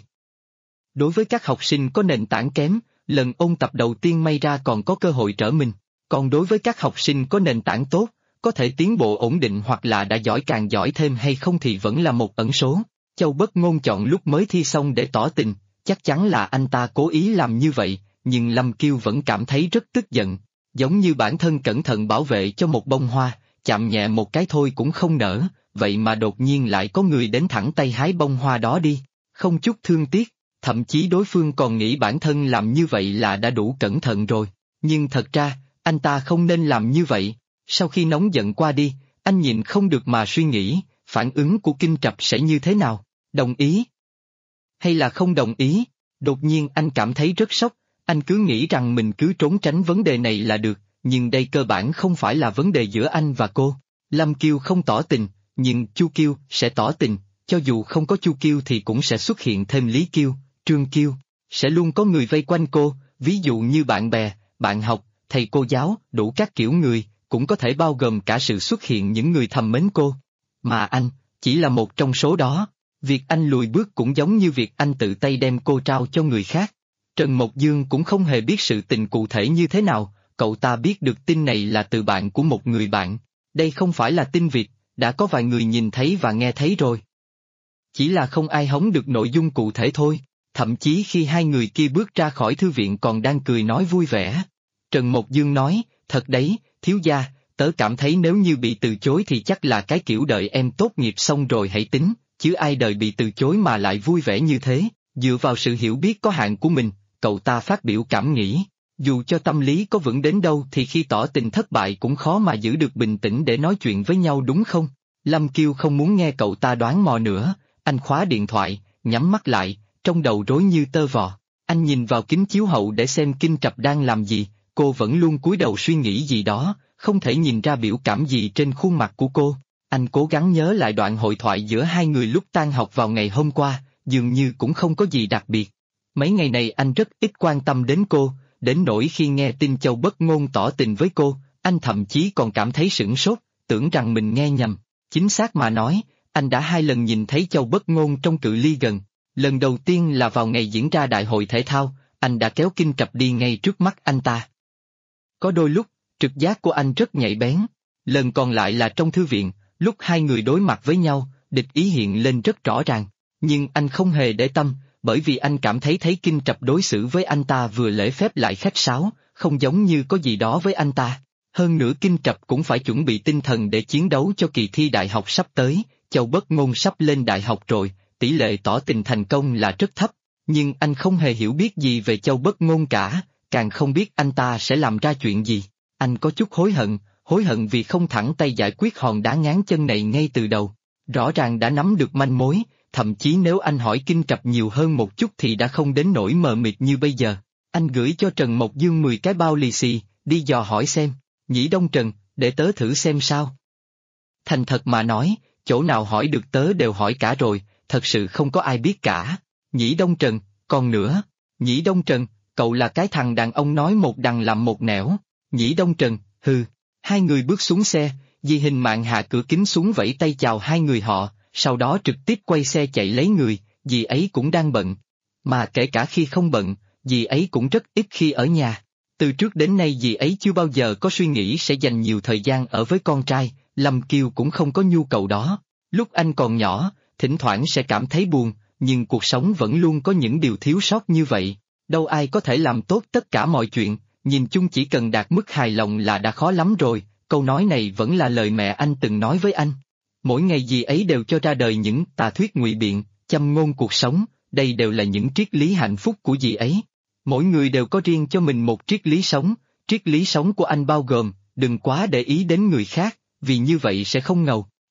Đối với các học sinh có nền tảng kém, lần ôn tập đầu tiên may ra còn có cơ hội trở mình. Còn đối với các học sinh có nền tảng tốt, có thể tiến bộ ổn định hoặc là đã giỏi càng giỏi thêm hay không thì vẫn là một ẩn số. Châu Bất Ngôn chọn lúc mới thi xong để tỏ tình, chắc chắn là anh ta cố ý làm như vậy, nhưng Lâm Kiêu vẫn cảm thấy rất tức giận. Giống như bản thân cẩn thận bảo vệ cho một bông hoa, chạm nhẹ một cái thôi cũng không nở, vậy mà đột nhiên lại có người đến thẳng tay hái bông hoa đó đi, không chút thương tiếc, thậm chí đối phương còn nghĩ bản thân làm như vậy là đã đủ cẩn thận rồi. Nhưng thật ra, anh ta không nên làm như vậy. Sau khi nóng giận qua đi, anh nhịn không được mà suy nghĩ, phản ứng của Kinh Trập sẽ như thế nào, đồng ý hay là không đồng ý. Đột nhiên anh cảm thấy rất sốc, anh cứ nghĩ rằng mình cứ trốn tránh vấn đề này là được, nhưng đây cơ bản không phải là vấn đề giữa anh và cô. Lâm Kiêu không tỏ tình, nhưng Chu Kiêu sẽ tỏ tình, cho dù không có Chu Kiêu thì cũng sẽ xuất hiện thêm Lý Kiêu, Trương Kiêu, sẽ luôn có người vây quanh cô, ví dụ như bạn bè, bạn học, thầy cô giáo, đủ các kiểu người, cũng có thể bao gồm cả sự xuất hiện những người thầm mến cô. Mà anh, chỉ là một trong số đó. Việc anh lùi bước cũng giống như việc anh tự tay đem cô trao cho người khác. Trần Mộc Dương cũng không hề biết sự tình cụ thể như thế nào, cậu ta biết được tin này là từ bạn của một người bạn. Đây không phải là tin vịt, đã có vài người nhìn thấy và nghe thấy rồi. Chỉ là không ai hóng được nội dung cụ thể thôi, thậm chí khi hai người kia bước ra khỏi thư viện còn đang cười nói vui vẻ. Trần Mộc Dương nói, thật đấy, thiếu gia, tớ cảm thấy nếu như bị từ chối thì chắc là cái kiểu đợi em tốt nghiệp xong rồi hãy tính. Chứ ai đời bị từ chối mà lại vui vẻ như thế, dựa vào sự hiểu biết có hạn của mình, cậu ta phát biểu cảm nghĩ. Dù cho tâm lý có vững đến đâu thì khi tỏ tình thất bại cũng khó mà giữ được bình tĩnh để nói chuyện với nhau đúng không? Lâm Kiêu không muốn nghe cậu ta đoán mò nữa, anh khóa điện thoại, nhắm mắt lại, trong đầu rối như tơ vò. Anh nhìn vào kính chiếu hậu để xem Kinh Trập đang làm gì, cô vẫn luôn cúi đầu suy nghĩ gì đó, không thể nhìn ra biểu cảm gì trên khuôn mặt của cô. Anh cố gắng nhớ lại đoạn hội thoại giữa hai người lúc tan học vào ngày hôm qua, dường như cũng không có gì đặc biệt. Mấy ngày này anh rất ít quan tâm đến cô, đến nỗi khi nghe tin Châu Bất Ngôn tỏ tình với cô, anh thậm chí còn cảm thấy sửng sốt, tưởng rằng mình nghe nhầm. Chính xác mà nói, anh đã 2 lần nhìn thấy Châu Bất Ngôn trong cự ly gần. Lần đầu tiên là vào ngày diễn ra đại hội thể thao, anh đã kéo Kinh Trập đi ngay trước mắt anh ta. Có đôi lúc, trực giác của anh rất nhạy bén. Lần còn lại là trong thư viện. Lúc hai người đối mặt với nhau, địch ý hiện lên rất rõ ràng, nhưng anh không hề để tâm, bởi vì anh cảm thấy Kinh Trập đối xử với anh ta vừa lễ phép lại khách sáo, không giống như có gì đó với anh ta. Hơn nữa Kinh Trập cũng phải chuẩn bị tinh thần để chiến đấu cho kỳ thi đại học sắp tới, Châu Bất Ngôn sắp lên đại học rồi, tỷ lệ tỏ tình thành công là rất thấp, nhưng anh không hề hiểu biết gì về Châu Bất Ngôn cả, càng không biết anh ta sẽ làm ra chuyện gì. Anh có chút hối hận vì không thẳng tay giải quyết hòn đá ngáng chân này ngay từ đầu. Rõ ràng đã nắm được manh mối, thậm chí nếu anh hỏi Kinh Trập nhiều hơn một chút thì đã không đến nỗi mờ mịt như bây giờ. Anh gửi cho Trần Mộc Dương 10 cái bao lì xì, đi dò hỏi xem, Nhĩ Đông Trần, để tớ thử xem sao. Thành thật mà nói, chỗ nào hỏi được tớ đều hỏi cả rồi, thật sự không có ai biết cả. Nhĩ Đông Trần, còn nữa, Nhĩ Đông Trần, cậu là cái thằng đàn ông nói một đằng làm một nẻo. Nhĩ Đông Trần, hừ. Hai người bước xuống xe, Di Hình Mạn hạ cửa kính xuống vẫy tay chào hai người họ, sau đó trực tiếp quay xe chạy lấy người, dì ấy cũng đang bận. Mà kể cả khi không bận, dì ấy cũng rất ít khi ở nhà. Từ trước đến nay dì ấy chưa bao giờ có suy nghĩ sẽ dành nhiều thời gian ở với con trai, Lâm Kiêu cũng không có nhu cầu đó. Lúc anh còn nhỏ, thỉnh thoảng sẽ cảm thấy buồn, nhưng cuộc sống vẫn luôn có những điều thiếu sót như vậy. Đâu ai có thể làm tốt tất cả mọi chuyện, nhìn chung chỉ cần đạt mức hài lòng là đã khó lắm rồi, câu nói này vẫn là lời mẹ anh từng nói với anh. Mỗi ngày dì ấy đều cho ra đời những tà thuyết ngụy biện, châm ngôn cuộc sống, đây đều là những triết lý hạnh phúc của dì ấy. Mỗi người đều có riêng cho mình một triết lý sống của anh bao gồm, đừng quá để ý đến người khác, vì như vậy sẽ không ngầu.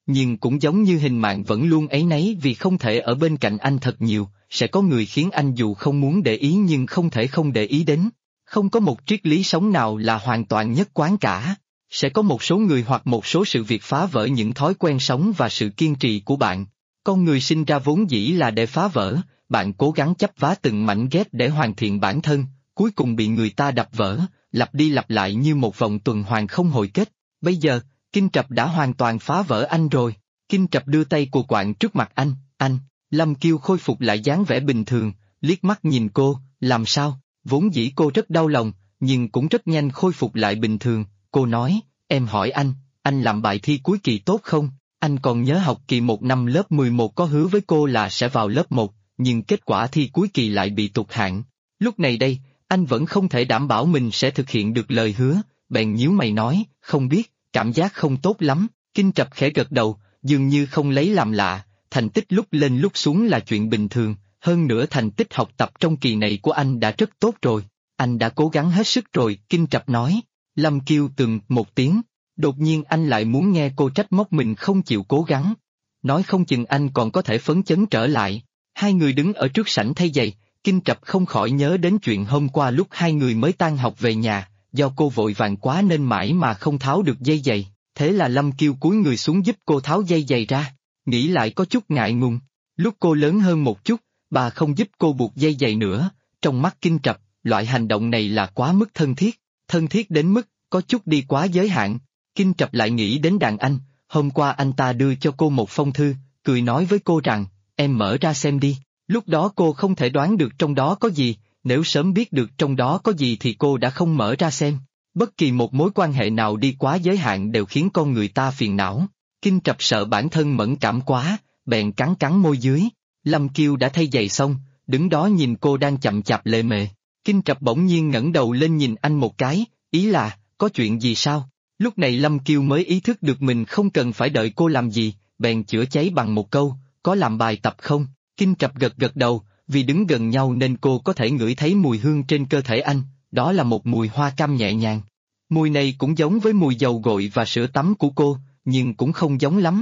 nhưng cũng giống như hình mạng vẫn luôn áy náy vì không thể ở bên cạnh anh thật nhiều, sẽ có người khiến anh dù không muốn để ý nhưng không thể không để ý đến. Không có một triết lý sống nào là hoàn toàn nhất quán cả. Sẽ có một số người hoặc một số sự việc phá vỡ những thói quen sống và sự kiên trì của bạn. Con người sinh ra vốn dĩ là để phá vỡ, bạn cố gắng chấp vá từng mảnh ghép để hoàn thiện bản thân, cuối cùng bị người ta đập vỡ, lặp đi lặp lại như một vòng tuần hoàn không hồi kết. Bây giờ, Kinh Trập đã hoàn toàn phá vỡ anh rồi. Kinh Trập đưa tay của quạng trước mặt anh. Lâm Kiêu khôi phục lại dáng vẻ bình thường, liếc mắt nhìn cô, làm sao? Vốn dĩ cô rất đau lòng, nhưng cũng rất nhanh khôi phục lại bình thường. Cô nói, em hỏi anh làm bài thi cuối kỳ tốt không? Anh còn nhớ học kỳ 1 năm lớp 11 có hứa với cô là sẽ vào lớp 1, nhưng kết quả thi cuối kỳ lại bị tụt hạng. Lúc này đây, anh vẫn không thể đảm bảo mình sẽ thực hiện được lời hứa, bèn nhíu mày nói, không biết, cảm giác không tốt lắm. Kinh Trập khẽ gật đầu, dường như không lấy làm lạ, thành tích lúc lên lúc xuống là chuyện bình thường, hơn nữa thành tích học tập trong kỳ này của anh đã rất tốt rồi, anh đã cố gắng hết sức rồi, Kinh Trập nói. Lâm Kiêu từng một tiếng, đột nhiên anh lại muốn nghe cô trách móc mình không chịu cố gắng. Nói không chừng anh còn có thể phấn chấn trở lại. Hai người đứng ở trước sảnh thay giày, Kinh Trập không khỏi nhớ đến chuyện hôm qua lúc hai người mới tan học về nhà, do cô vội vàng quá nên mãi mà không tháo được dây giày, thế là Lâm Kiêu cúi người xuống giúp cô tháo dây giày ra, nghĩ lại có chút ngại ngùng. Lúc cô lớn hơn một chút, bà không giúp cô buộc dây giày nữa, trong mắt Kinh Trập, loại hành động này là quá mức thân thiết đến mức, có chút đi quá giới hạn. Kinh Trập lại nghĩ đến đàn anh, hôm qua anh ta đưa cho cô một phong thư, cười nói với cô rằng, em mở ra xem đi, lúc đó cô không thể đoán được trong đó có gì, nếu sớm biết được trong đó có gì thì cô đã không mở ra xem. Bất kỳ một mối quan hệ nào đi quá giới hạn đều khiến con người ta phiền não. Kinh Trập sợ bản thân mẫn cảm quá, bèn cắn môi dưới. Lâm Kiêu đã thay giày xong, đứng đó nhìn cô đang chậm chạp lề mề. Kinh Trập bỗng nhiên ngẩng đầu lên nhìn anh một cái, ý là, có chuyện gì sao? Lúc này Lâm Kiêu mới ý thức được mình không cần phải đợi cô làm gì, bèn chữa cháy bằng một câu, có làm bài tập không? Kinh Trập gật đầu, vì đứng gần nhau nên cô có thể ngửi thấy mùi hương trên cơ thể anh, đó là một mùi hoa cam nhẹ nhàng. Mùi này cũng giống với mùi dầu gội và sữa tắm của cô, nhưng cũng không giống lắm.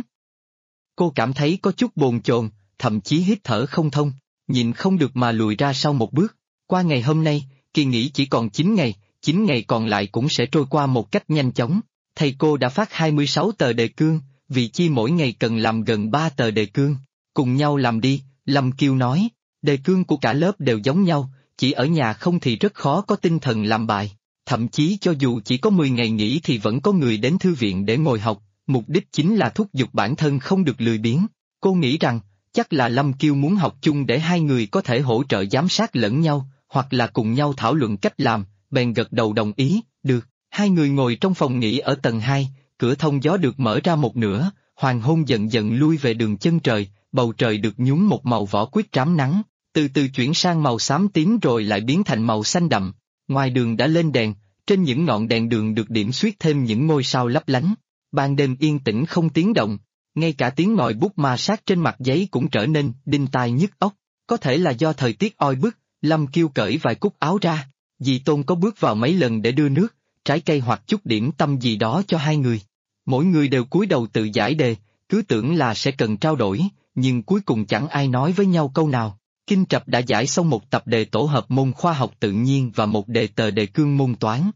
Cô cảm thấy có chút bồn chồn, thậm chí hít thở không thông, nhìn không được mà lùi ra sau một bước. Qua ngày hôm nay, kỳ nghỉ chỉ còn 9 ngày, 9 ngày còn lại cũng sẽ trôi qua một cách nhanh chóng. Thầy cô đã phát 26 tờ đề cương, vì chi mỗi ngày cần làm gần 3 tờ đề cương. Cùng nhau làm đi, Lâm Kiêu nói, đề cương của cả lớp đều giống nhau, chỉ ở nhà không thì rất khó có tinh thần làm bài. Thậm chí cho dù chỉ có 10 ngày nghỉ thì vẫn có người đến thư viện để ngồi học, mục đích chính là thúc giục bản thân không được lười biếng. Cô nghĩ rằng, chắc là Lâm Kiêu muốn học chung để hai người có thể hỗ trợ giám sát lẫn nhau, hoặc là cùng nhau thảo luận cách làm, bèn gật đầu đồng ý, được. Hai người ngồi trong phòng nghỉ ở tầng 2, cửa thông gió được mở ra một nửa, hoàng hôn dần dần lui về đường chân trời, bầu trời được nhuốm một màu vỏ quýt rám nắng, từ từ chuyển sang màu xám tím rồi lại biến thành màu xanh đậm. Ngoài đường đã lên đèn, trên những ngọn đèn đường được điểm xuyết thêm những ngôi sao lấp lánh. Ban đêm yên tĩnh không tiếng động, ngay cả tiếng ngòi bút ma sát trên mặt giấy cũng trở nên đinh tai nhức óc. Có thể là do thời tiết oi bức, Lâm Kiêu cởi vài cúc áo ra, dì Tôn có bước vào mấy lần để đưa nước, trái cây hoặc chút điểm tâm gì đó cho hai người. Mỗi người đều cúi đầu tự giải đề, cứ tưởng là sẽ cần trao đổi, nhưng cuối cùng chẳng ai nói với nhau câu nào. Kinh Trập đã giải xong một tập đề tổ hợp môn khoa học tự nhiên và một tờ đề cương môn toán.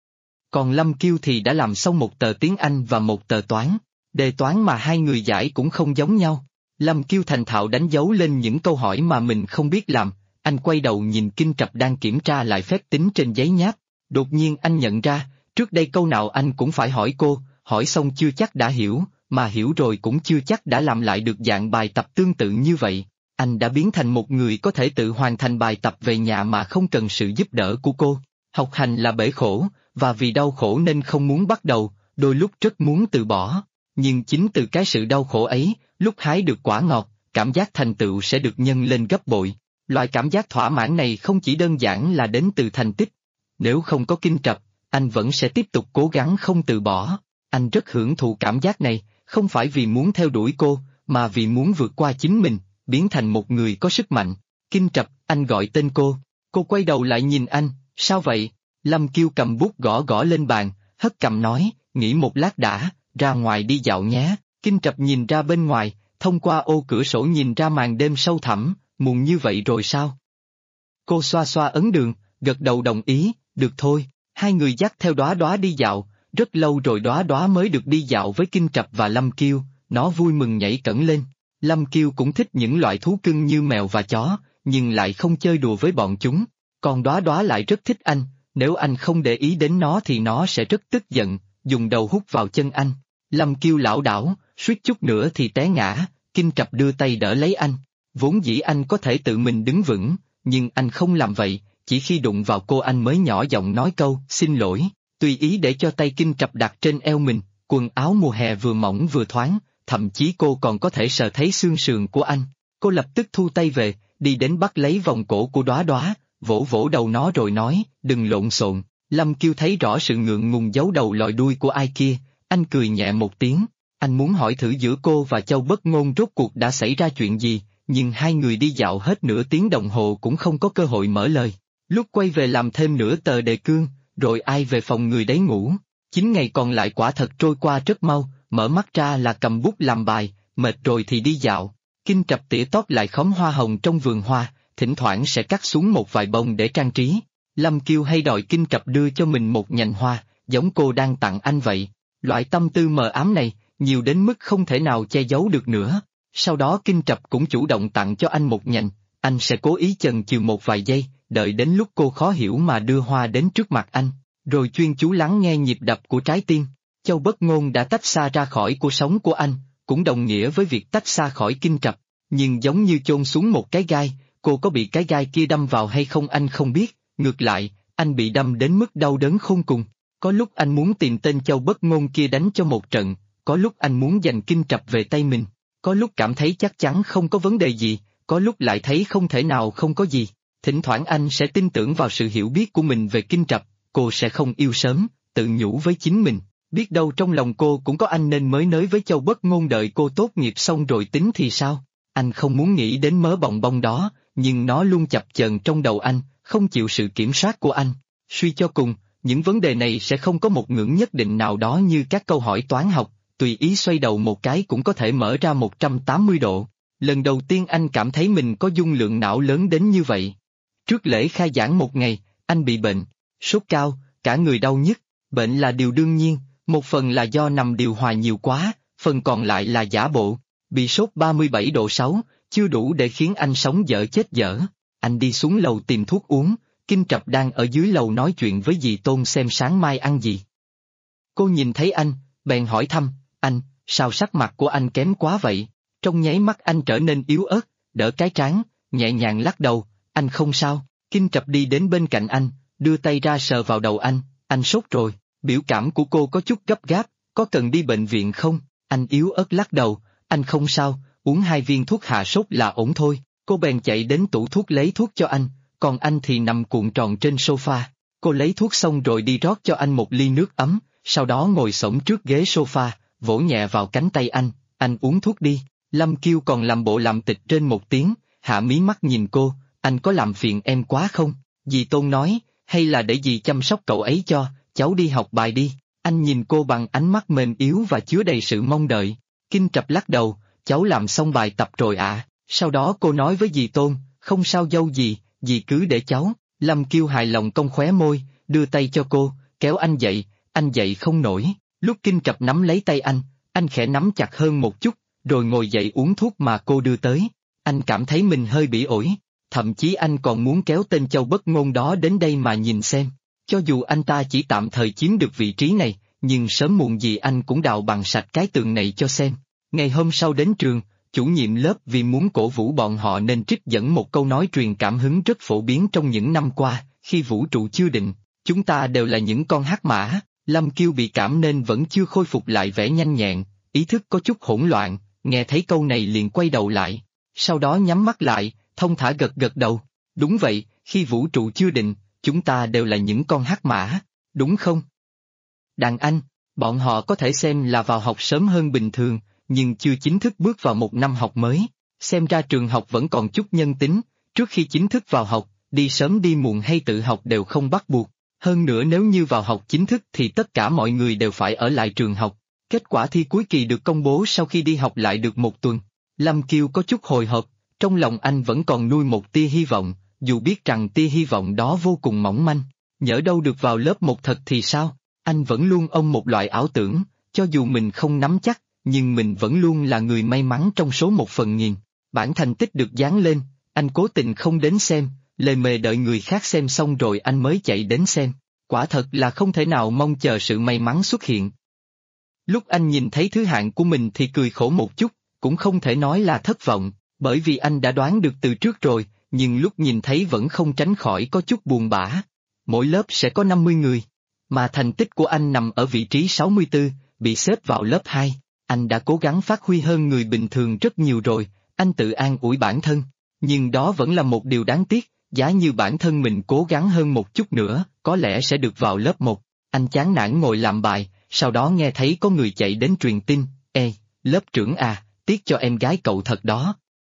Còn Lâm Kiêu thì đã làm xong một tờ tiếng Anh và một tờ toán. Đề toán mà hai người giải cũng không giống nhau. Lâm Kiêu thành thạo đánh dấu lên những câu hỏi mà mình không biết làm. Anh quay đầu nhìn Kinh Trập đang kiểm tra lại phép tính trên giấy nháp. Đột nhiên anh nhận ra, trước đây câu nào anh cũng phải hỏi cô, hỏi xong chưa chắc đã hiểu, mà hiểu rồi cũng chưa chắc đã làm lại được dạng bài tập tương tự như vậy. Anh đã biến thành một người có thể tự hoàn thành bài tập về nhà mà không cần sự giúp đỡ của cô. Học hành là bể khổ, và vì đau khổ nên không muốn bắt đầu, đôi lúc rất muốn từ bỏ. Nhưng chính từ cái sự đau khổ ấy, lúc hái được quả ngọt, cảm giác thành tựu sẽ được nhân lên gấp bội. Loại cảm giác thỏa mãn này không chỉ đơn giản là đến từ thành tích. Nếu không có Kinh Trập, anh vẫn sẽ tiếp tục cố gắng không từ bỏ. Anh rất hưởng thụ cảm giác này, không phải vì muốn theo đuổi cô, mà vì muốn vượt qua chính mình, biến thành một người có sức mạnh. Kinh Trập, anh gọi tên cô. Cô quay đầu lại nhìn anh, sao vậy? Lâm Kiêu cầm bút gõ gõ lên bàn, hất cằm nói, nghỉ một lát đã, ra ngoài đi dạo nhé. Kinh Trập nhìn ra bên ngoài, thông qua ô cửa sổ nhìn ra màn đêm sâu thẳm, muộn như vậy rồi sao? Cô xoa xoa ấn đường, gật đầu đồng ý, được thôi. Hai người dắt theo Đóa Đóa đi dạo, rất lâu rồi Đóa Đóa mới được đi dạo với Kinh Trập và Lâm Kiêu, nó vui mừng nhảy cẫng lên. Lâm Kiêu cũng thích những loại thú cưng như mèo và chó, nhưng lại không chơi đùa với bọn chúng. Còn Đóa Đóa lại rất thích anh, nếu anh không để ý đến nó thì nó sẽ rất tức giận, dùng đầu hút vào chân anh. Lâm Kiêu lảo đảo, suýt chút nữa thì té ngã, Kinh Trập đưa tay đỡ lấy anh. Vốn dĩ anh có thể tự mình đứng vững, nhưng anh không làm vậy, chỉ khi đụng vào cô anh mới nhỏ giọng nói câu xin lỗi, tùy ý để cho tay Kinh Trập đặt trên eo mình, quần áo mùa hè vừa mỏng vừa thoáng, thậm chí cô còn có thể sờ thấy xương sườn của anh. Cô lập tức thu tay về, đi đến bắt lấy vòng cổ của Đóa Đóa, vỗ vỗ đầu nó rồi nói, đừng lộn xộn. Lâm Kiêu thấy rõ sự ngượng ngùng giấu đầu lòi đuôi của ai kia, anh cười nhẹ một tiếng, anh muốn hỏi thử giữa cô và Châu Bất Ngôn rốt cuộc đã xảy ra chuyện gì, nhưng hai người đi dạo hết nửa tiếng đồng hồ cũng không có cơ hội mở lời. Lúc quay về làm thêm nửa tờ đề cương, rồi ai về phòng người đấy ngủ. 9 ngày còn lại quả thật trôi qua rất mau, mở mắt ra là cầm bút làm bài, mệt rồi thì đi dạo. Kinh Trập tỉa tóp lại khóm hoa hồng trong vườn hoa, thỉnh thoảng sẽ cắt xuống một vài bông để trang trí. Lâm Kiêu hay đòi Kinh Trập đưa cho mình một nhành hoa, giống cô đang tặng anh vậy. Loại tâm tư mờ ám này, nhiều đến mức không thể nào che giấu được nữa. Sau đó Kinh Trập cũng chủ động tặng cho anh một nhành, anh sẽ cố ý chần chừ một vài giây, đợi đến lúc cô khó hiểu mà đưa hoa đến trước mặt anh, rồi chuyên chú lắng nghe nhịp đập của trái tim. Châu Bất Ngôn đã tách xa ra khỏi cuộc sống của anh, cũng đồng nghĩa với việc tách xa khỏi Kinh Trập, nhưng giống như chôn xuống một cái gai, cô có bị cái gai kia đâm vào hay không anh không biết, ngược lại, anh bị đâm đến mức đau đớn khôn cùng. Có lúc anh muốn tìm tên Châu Bất Ngôn kia đánh cho một trận, có lúc anh muốn giành Kinh Trập về tay mình, có lúc cảm thấy chắc chắn không có vấn đề gì, có lúc lại thấy không thể nào không có gì. Thỉnh thoảng anh sẽ tin tưởng vào sự hiểu biết của mình về Kinh Trập, cô sẽ không yêu sớm, tự nhủ với chính mình, biết đâu trong lòng cô cũng có anh nên mới nới với Châu Bất Ngôn đợi cô tốt nghiệp xong rồi tính thì sao. Anh không muốn nghĩ đến mớ bòng bong đó, nhưng nó luôn chập chờn trong đầu anh, không chịu sự kiểm soát của anh. Suy cho cùng, những vấn đề này sẽ không có một ngưỡng nhất định nào đó như các câu hỏi toán học, tùy ý xoay đầu một cái cũng có thể mở ra 180 độ. Lần đầu tiên anh cảm thấy mình có dung lượng não lớn đến như vậy. Trước lễ khai giảng một ngày, anh bị bệnh, sốt cao, cả người đau nhức. Bệnh là điều đương nhiên, một phần là do nằm điều hòa nhiều quá, phần còn lại là giả bộ. Bị sốt 37 độ 6, chưa đủ để khiến anh sống dở chết dở. Anh đi xuống lầu tìm thuốc uống, Kinh Trập đang ở dưới lầu nói chuyện với dì Tôn xem sáng mai ăn gì. Cô nhìn thấy anh, bèn hỏi thăm, anh, sao sắc mặt của anh kém quá vậy? Trong nháy mắt anh trở nên yếu ớt, đỡ cái trán, nhẹ nhàng lắc đầu, anh không sao. Kinh Trập đi đến bên cạnh anh, đưa tay ra sờ vào đầu anh sốt rồi. Biểu cảm của cô có chút gấp gáp, có cần đi bệnh viện không? Anh yếu ớt lắc đầu, anh không sao, uống 2 viên thuốc hạ sốt là ổn thôi. Cô bèn chạy đến tủ thuốc lấy thuốc cho anh, còn anh thì nằm cuộn tròn trên sofa. Cô lấy thuốc xong rồi đi rót cho anh một ly nước ấm, sau đó ngồi xổm trước ghế sofa, vỗ nhẹ vào cánh tay anh uống thuốc đi. Lâm Kiêu còn làm bộ làm tịch trên một tiếng, hạ mí mắt nhìn cô, anh có làm phiền em quá không? Dì Tôn nói, hay là để dì chăm sóc cậu ấy cho, cháu đi học bài đi. Anh nhìn cô bằng ánh mắt mềm yếu và chứa đầy sự mong đợi. Kinh Trập lắc đầu, cháu làm xong bài tập rồi ạ. Sau đó cô nói với dì Tôn, không sao dâu dì, dì cứ để cháu. Lâm Kiêu hài lòng cong khóe môi, đưa tay cho cô, kéo anh dậy không nổi. Lúc Kinh Trập nắm lấy tay anh khẽ nắm chặt hơn một chút, rồi ngồi dậy uống thuốc mà cô đưa tới. Anh cảm thấy mình hơi bỉ ổi, thậm chí anh còn muốn kéo tên Châu Bất Ngôn đó đến đây mà nhìn xem. Cho dù anh ta chỉ tạm thời chiếm được vị trí này, nhưng sớm muộn gì anh cũng đào bằng sạch cái tường này cho xem. Ngày hôm sau đến trường, chủ nhiệm lớp vì muốn cổ vũ bọn họ nên trích dẫn một câu nói truyền cảm hứng rất phổ biến trong những năm qua, khi vũ trụ chưa định, chúng ta đều là những con hắc mã. Lâm Kiêu bị cảm nên vẫn chưa khôi phục lại vẻ nhanh nhẹn, ý thức có chút hỗn loạn, nghe thấy câu này liền quay đầu lại, sau đó nhắm mắt lại, thông thả gật gật đầu. Đúng vậy, khi vũ trụ chưa định, chúng ta đều là những con hắc mã, đúng không? Đàn anh, bọn họ có thể xem là vào học sớm hơn bình thường, nhưng chưa chính thức bước vào một năm học mới. Xem ra trường học vẫn còn chút nhân tính, trước khi chính thức vào học, đi sớm đi muộn hay tự học đều không bắt buộc. Hơn nữa nếu như vào học chính thức thì tất cả mọi người đều phải ở lại trường học. Kết quả thi cuối kỳ được công bố sau khi đi học lại được một tuần. Lâm Kiêu có chút hồi hộp, trong lòng anh vẫn còn nuôi một tia hy vọng, dù biết rằng tia hy vọng đó vô cùng mỏng manh. Nhỡ đâu được vào lớp 1 thật thì sao? Anh vẫn luôn ôm một loại ảo tưởng, cho dù mình không nắm chắc, nhưng mình vẫn luôn là người may mắn trong số 1/1000. Bản thành tích được dán lên, anh cố tình không đến xem, lề mề đợi người khác xem xong rồi anh mới chạy đến xem. Quả thật là không thể nào mong chờ sự may mắn xuất hiện. Lúc anh nhìn thấy thứ hạng của mình thì cười khổ một chút, cũng không thể nói là thất vọng, bởi vì anh đã đoán được từ trước rồi, nhưng lúc nhìn thấy vẫn không tránh khỏi có chút buồn bã. Mỗi lớp sẽ có 50 người, mà thành tích của anh nằm ở vị trí 64, bị xếp vào lớp 2. Anh đã cố gắng phát huy hơn người bình thường rất nhiều rồi, anh tự an ủi bản thân. Nhưng đó vẫn là một điều đáng tiếc, giá như bản thân mình cố gắng hơn một chút nữa, có lẽ sẽ được vào lớp 1. Anh chán nản ngồi làm bài, sau đó nghe thấy có người chạy đến truyền tin, ê, lớp trưởng à, tiếc cho em gái cậu thật đó.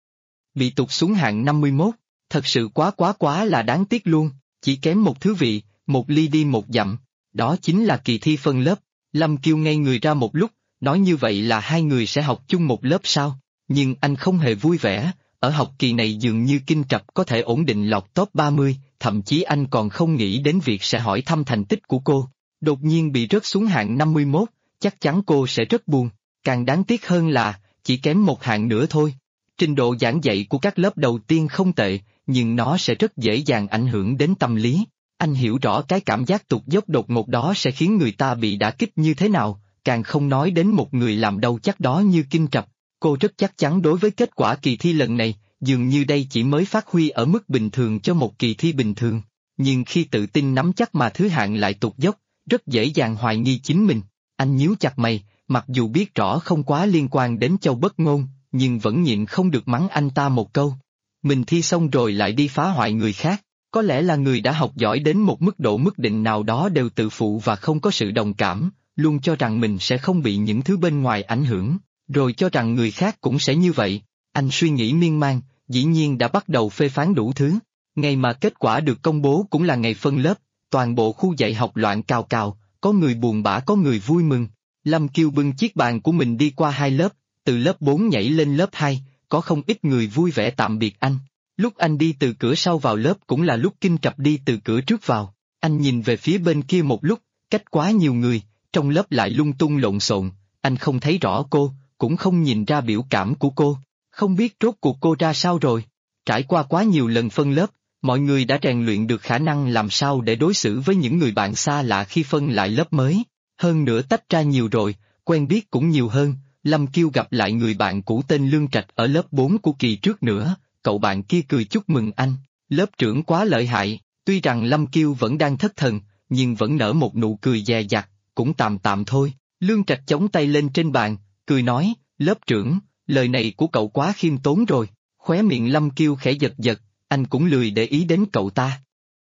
Bị tụt xuống hạng 51, thật sự quá là đáng tiếc luôn, chỉ kém một thứ vị, một ly đi một dặm, đó chính là kỳ thi phân lớp. Lâm Kiêu ngây người ra một lúc, nói như vậy là hai người sẽ học chung một lớp sao? Nhưng anh không hề vui vẻ, ở học kỳ này dường như Kinh Trập có thể ổn định lọt top 30, thậm chí anh còn không nghĩ đến việc sẽ hỏi thăm thành tích của cô. Đột nhiên bị rớt xuống hạng 51, chắc chắn cô sẽ rất buồn, càng đáng tiếc hơn là, chỉ kém một hạng nữa thôi. Trình độ giảng dạy của các lớp đầu tiên không tệ, nhưng nó sẽ rất dễ dàng ảnh hưởng đến tâm lý. Anh hiểu rõ cái cảm giác tụt dốc đột ngột đó sẽ khiến người ta bị đả kích như thế nào, càng không nói đến một người làm đâu chắc đó như Kinh Trập. Cô rất chắc chắn đối với kết quả kỳ thi lần này, dường như đây chỉ mới phát huy ở mức bình thường cho một kỳ thi bình thường. Nhưng khi tự tin nắm chắc mà thứ hạng lại tụt dốc, rất dễ dàng hoài nghi chính mình. Anh nhíu chặt mày, mặc dù biết rõ không quá liên quan đến Châu Bất Ngôn, nhưng vẫn nhịn không được mắng anh ta một câu. Mình thi xong rồi lại đi phá hoại người khác, có lẽ là người đã học giỏi đến một mức độ mức định nào đó đều tự phụ và không có sự đồng cảm, luôn cho rằng mình sẽ không bị những thứ bên ngoài ảnh hưởng, rồi cho rằng người khác cũng sẽ như vậy. Anh suy nghĩ miên man, dĩ nhiên đã bắt đầu phê phán đủ thứ. Ngày mà kết quả được công bố cũng là ngày phân lớp, toàn bộ khu dạy học loạn cào cào, có người buồn bã có người vui mừng. Lâm Kiêu bưng chiếc bàn của mình đi qua hai lớp, từ lớp 4 nhảy lên lớp 2, có không ít người vui vẻ tạm biệt anh. Lúc anh đi từ cửa sau vào lớp cũng là lúc Kinh Trập đi từ cửa trước vào. Anh nhìn về phía bên kia một lúc, cách quá nhiều người, trong lớp lại lung tung lộn xộn, anh không thấy rõ cô, cũng không nhìn ra biểu cảm của cô, không biết rốt cuộc cô ra sao rồi. Trải qua quá nhiều lần phân lớp, mọi người đã rèn luyện được khả năng làm sao để đối xử với những người bạn xa lạ khi phân lại lớp mới. Hơn nữa tách ra nhiều rồi, quen biết cũng nhiều hơn. Lâm Kiêu gặp lại người bạn cũ tên Lương Trạch ở lớp 4 của kỳ trước nữa, cậu bạn kia cười chúc mừng anh, lớp trưởng quá lợi hại. Tuy rằng Lâm Kiêu vẫn đang thất thần, nhưng vẫn nở một nụ cười dè dặt, cũng tạm tạm thôi. Lương Trạch chống tay lên trên bàn, cười nói, lớp trưởng, lời này của cậu quá khiêm tốn rồi. Khóe miệng Lâm Kiêu khẽ giật giật, anh cũng lười để ý đến cậu ta.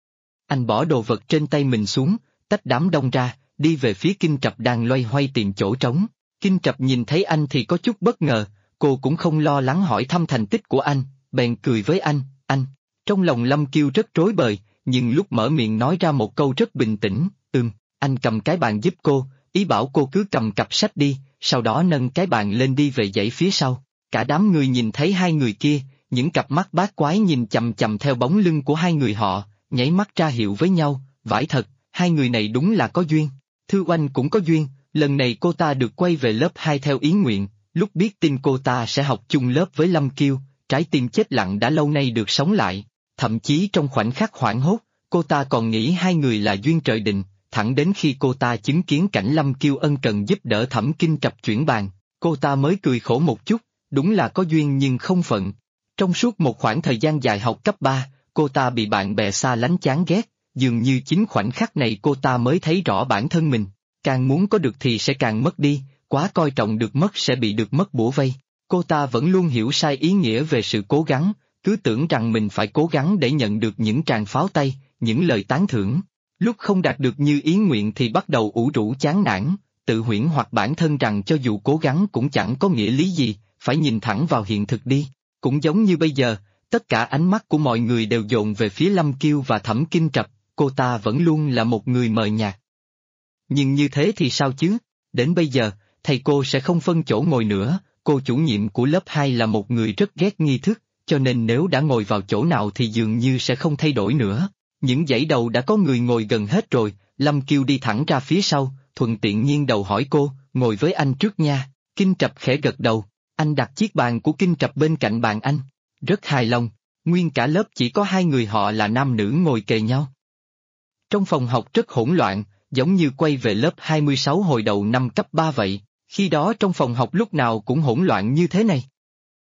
Anh bỏ đồ vật trên tay mình xuống, tách đám đông ra, đi về phía Kinh Trập đang loay hoay tìm chỗ trống. Kinh Trập nhìn thấy anh thì có chút bất ngờ, cô cũng không lo lắng hỏi thăm thành tích của anh, bèn cười với anh. Trong lòng Lâm Kiêu rất rối bời, nhưng lúc mở miệng nói ra một câu rất bình tĩnh, anh cầm cái bàn giúp cô, ý bảo cô cứ cầm cặp sách đi, sau đó nâng cái bàn lên đi về dãy phía sau. Cả đám người nhìn thấy hai người kia, những cặp mắt bát quái nhìn chằm chằm theo bóng lưng của hai người họ, nháy mắt ra hiệu với nhau, vãi thật, hai người này đúng là có duyên. Thư Oanh cũng có duyên, lần này cô ta được quay về lớp 2 theo ý nguyện, lúc biết tin cô ta sẽ học chung lớp với Lâm Kiêu, trái tim chết lặng đã lâu nay được sống lại. Thậm chí trong khoảnh khắc hoảng hốt, cô ta còn nghĩ hai người là duyên trời định, thẳng đến khi cô ta chứng kiến cảnh Lâm Kiêu ân cần giúp đỡ Thẩm Kinh Trập chuyển bàn, cô ta mới cười khổ một chút, đúng là có duyên nhưng không phận. Trong suốt một khoảng thời gian dài học cấp 3, cô ta bị bạn bè xa lánh chán ghét, dường như chính khoảnh khắc này cô ta mới thấy rõ bản thân mình, càng muốn có được thì sẽ càng mất đi, quá coi trọng được mất sẽ bị được mất bủa vây. Cô ta vẫn luôn hiểu sai ý nghĩa về sự cố gắng, cứ tưởng rằng mình phải cố gắng để nhận được những tràng pháo tay, những lời tán thưởng. Lúc không đạt được như ý nguyện thì bắt đầu ủ rũ chán nản, tự huyễn hoặc bản thân rằng cho dù cố gắng cũng chẳng có nghĩa lý gì, phải nhìn thẳng vào hiện thực đi. Cũng giống như bây giờ, tất cả ánh mắt của mọi người đều dồn về phía Lâm Kiêu và Thẩm Kinh Trập, cô ta vẫn luôn là một người mờ nhạt. Nhưng như thế thì sao chứ? Đến bây giờ, thầy cô sẽ không phân chỗ ngồi nữa, cô chủ nhiệm của lớp 2 là một người rất ghét nghi thức, cho nên nếu đã ngồi vào chỗ nào thì dường như sẽ không thay đổi nữa. Những dãy đầu đã có người ngồi gần hết rồi, Lâm Kiêu đi thẳng ra phía sau, thuận tiện nghiêng đầu hỏi cô, ngồi với anh trước nha. Kinh Trập khẽ gật đầu, anh đặt chiếc bàn của Kinh Trập bên cạnh bàn anh. Rất hài lòng, nguyên cả lớp chỉ có 2 người họ là nam nữ ngồi kề nhau. Trong phòng học rất hỗn loạn, giống như quay về lớp 26 hồi đầu năm cấp 3 vậy, khi đó trong phòng học lúc nào cũng hỗn loạn như thế này.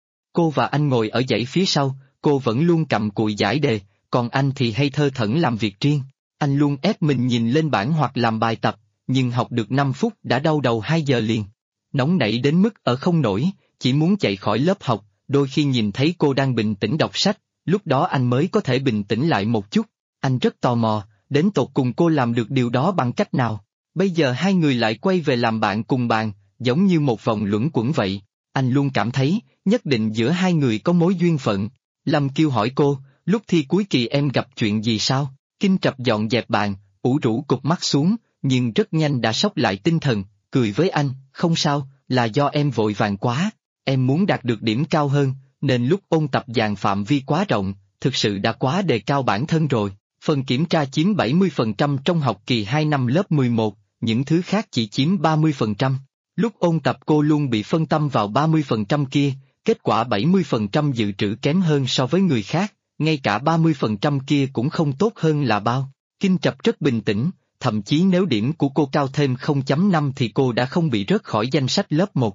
Cô và anh ngồi ở dãy phía sau, cô vẫn luôn cặm cụi giải đề, còn anh thì hay thơ thẩn làm việc riêng. Anh luôn ép mình nhìn lên bảng hoặc làm bài tập, nhưng học được 5 phút đã đau đầu 2 giờ liền. Nóng nảy đến mức ở không nổi, chỉ muốn chạy khỏi lớp học, đôi khi nhìn thấy cô đang bình tĩnh đọc sách, lúc đó anh mới có thể bình tĩnh lại một chút. Anh rất tò mò, đến tột cùng cô làm được điều đó bằng cách nào. Bây giờ 2 người lại quay về làm bạn cùng bàn, giống như một vòng luẩn quẩn vậy. Anh luôn cảm thấy, nhất định giữa 2 người có mối duyên phận. Lâm Kiêu hỏi cô, lúc thi cuối kỳ em gặp chuyện gì sao? Kinh Trập dọn dẹp bàn, ủ rũ cụp mắt xuống, nhưng rất nhanh đã sốc lại tinh thần, cười với anh, không sao, là do em vội vàng quá. Em muốn đạt được điểm cao hơn, nên lúc ôn tập dàn phạm vi quá rộng, thực sự đã quá đề cao bản thân rồi. Phần kiểm tra chiếm 70% trong học kỳ 2 năm lớp 11, những thứ khác chỉ chiếm 30%. Lúc ôn tập cô luôn bị phân tâm vào 30% kia, kết quả 70% dự trữ kém hơn so với người khác, ngay cả 30% kia cũng không tốt hơn là bao. Kinh Trập rất bình tĩnh, thậm chí nếu điểm của cô cao thêm 0.5 thì cô đã không bị rớt khỏi danh sách lớp 1.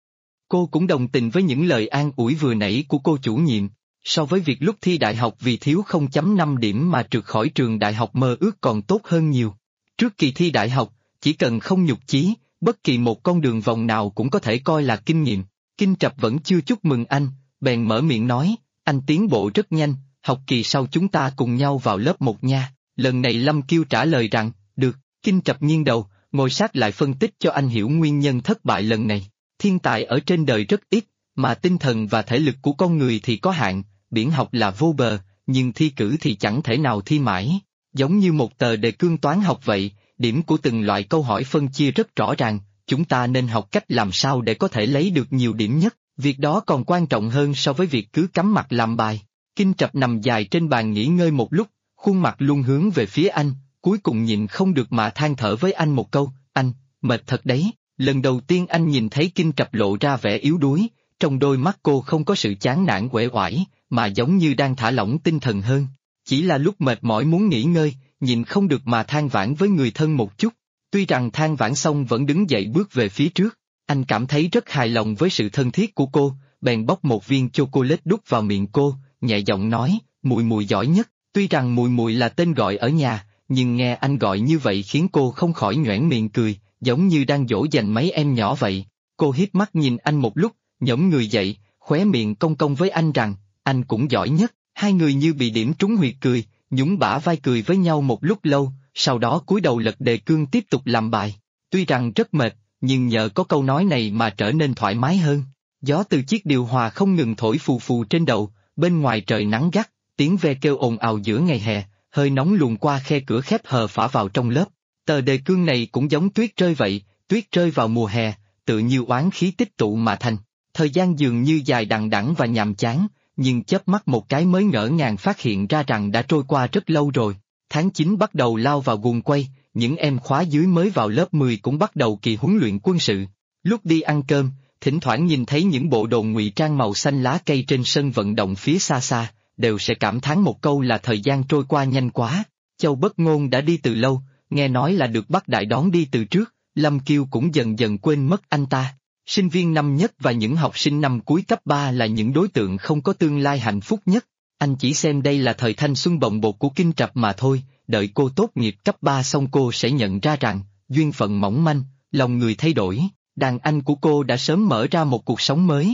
Cô cũng đồng tình với những lời an ủi vừa nãy của cô chủ nhiệm, so với việc lúc thi đại học vì thiếu 0.5 điểm mà trượt khỏi trường đại học mơ ước còn tốt hơn nhiều. Trước kỳ thi đại học, chỉ cần không nhục chí, bất kỳ một con đường vòng nào cũng có thể coi là kinh nghiệm. Kinh Trập vẫn chưa chúc mừng anh, bèn mở miệng nói, anh tiến bộ rất nhanh, học kỳ sau chúng ta cùng nhau vào lớp 1 nha. Lần này Lâm Kiêu trả lời rằng, được. Kinh Trập nghiêng đầu, ngồi sát lại phân tích cho anh hiểu nguyên nhân thất bại lần này. Thiên tài ở trên đời rất ít, mà tinh thần và thể lực của con người thì có hạn, biển học là vô bờ, nhưng thi cử thì chẳng thể nào thi mãi. Giống như một tờ đề cương toán học vậy, điểm của từng loại câu hỏi phân chia rất rõ ràng, chúng ta nên học cách làm sao để có thể lấy được nhiều điểm nhất, việc đó còn quan trọng hơn so với việc cứ cắm mặt làm bài. Kinh Trập nằm dài trên bàn nghỉ ngơi một lúc, khuôn mặt luôn hướng về phía anh, cuối cùng nhịn không được mà than thở với anh một câu, anh, mệt thật đấy. Lần đầu tiên anh nhìn thấy Kinh Trập lộ ra vẻ yếu đuối, trong đôi mắt cô không có sự chán nản uể oải, mà giống như đang thả lỏng tinh thần hơn. Chỉ là lúc mệt mỏi muốn nghỉ ngơi, nhìn không được mà than vãn với người thân một chút. Tuy rằng than vãn xong vẫn đứng dậy bước về phía trước, anh cảm thấy rất hài lòng với sự thân thiết của cô, bèn bóc một viên chocolate đút vào miệng cô, nhẹ giọng nói, mùi mùi giỏi nhất. Tuy rằng mùi mùi là tên gọi ở nhà, nhưng nghe anh gọi như vậy khiến cô không khỏi nhoẻn miệng cười, giống như đang dỗ dành mấy em nhỏ vậy. Cô híp mắt nhìn anh một lúc, nhổm người dậy, khóe miệng cong cong với anh rằng, anh cũng giỏi nhất. Hai người như bị điểm trúng huyệt cười, nhún bả vai cười với nhau một lúc lâu, sau đó cúi đầu lật đề cương tiếp tục làm bài. Tuy rằng rất mệt, nhưng nhờ có câu nói này mà trở nên thoải mái hơn. Gió từ chiếc điều hòa không ngừng thổi phù phù trên đầu, bên ngoài trời nắng gắt, tiếng ve kêu ồn ào giữa ngày hè, hơi nóng luồn qua khe cửa khép hờ phả vào trong lớp. Tờ đề cương này cũng giống tuyết rơi vậy, tuyết rơi vào mùa hè, tự như oán khí tích tụ mà thành. Thời gian dường như dài đằng đẵng và nhàm chán, nhưng chớp mắt một cái mới ngỡ ngàng phát hiện ra rằng đã trôi qua rất lâu rồi. Tháng 9 bắt đầu lao vào guồng quay, những em khóa dưới mới vào lớp 10 cũng bắt đầu kỳ huấn luyện quân sự. Lúc đi ăn cơm, thỉnh thoảng nhìn thấy những bộ đồ ngụy trang màu xanh lá cây trên sân vận động phía xa xa, đều sẽ cảm thán một câu là thời gian trôi qua nhanh quá. Châu Bất Ngôn đã đi từ lâu, nghe nói là được Bắc Đại đón đi từ trước, Lâm Kiêu cũng dần dần quên mất anh ta. Sinh viên năm nhất và những học sinh năm cuối cấp 3 là những đối tượng không có tương lai hạnh phúc nhất. Anh chỉ xem đây là thời thanh xuân bồng bột của Kinh Trập mà thôi, đợi cô tốt nghiệp cấp 3 xong cô sẽ nhận ra rằng, duyên phận mỏng manh, lòng người thay đổi, đàn anh của cô đã sớm mở ra một cuộc sống mới.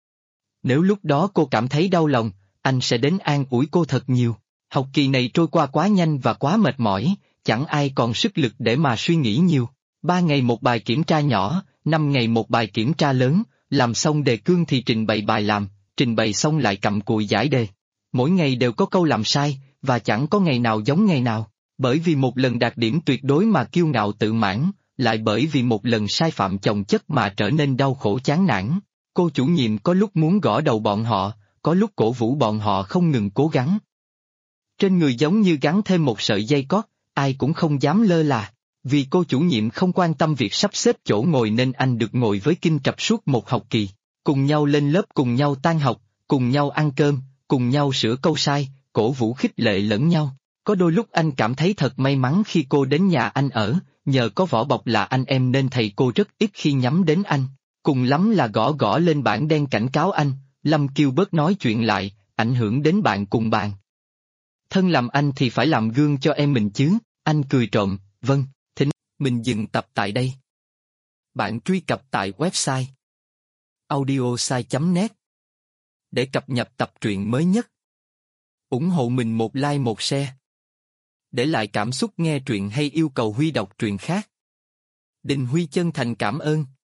Nếu lúc đó cô cảm thấy đau lòng, anh sẽ đến an ủi cô thật nhiều. Học kỳ này trôi qua quá nhanh và quá mệt mỏi, chẳng ai còn sức lực để mà suy nghĩ nhiều. 3 ngày một bài kiểm tra nhỏ, 5 ngày một bài kiểm tra lớn, làm xong đề cương thì trình bày bài làm, trình bày xong lại cặm cụi giải đề. Mỗi ngày đều có câu làm sai, và chẳng có ngày nào giống ngày nào, bởi vì một lần đạt điểm tuyệt đối mà kiêu ngạo tự mãn, lại bởi vì một lần sai phạm chồng chất mà trở nên đau khổ chán nản. Cô chủ nhiệm có lúc muốn gõ đầu bọn họ, có lúc cổ vũ bọn họ không ngừng cố gắng. Trên người giống như gắn thêm một sợi dây cót, ai cũng không dám lơ là. Vì cô chủ nhiệm không quan tâm việc sắp xếp chỗ ngồi nên anh được ngồi với Kinh Trập suốt một học kỳ. Cùng nhau lên lớp, cùng nhau tan học, cùng nhau ăn cơm, cùng nhau sửa câu sai, cổ vũ khích lệ lẫn nhau. Có đôi lúc anh cảm thấy thật may mắn khi cô đến nhà anh ở, nhờ có vỏ bọc là anh em nên thầy cô rất ít khi nhắm đến anh. Cùng lắm là gõ gõ lên bảng đen cảnh cáo anh, Lâm Kiêu bớt nói chuyện lại, ảnh hưởng đến bạn cùng bàn. Thân làm anh thì phải làm gương cho em mình chứ, anh cười trộm, vâng, thính, mình dừng tập tại đây. Bạn truy cập tại website audiosai.net để cập nhật tập truyện mới nhất. Ủng hộ mình một like một share. Để lại cảm xúc nghe truyện hay yêu cầu Huy đọc truyện khác. Đình Huy chân thành cảm ơn.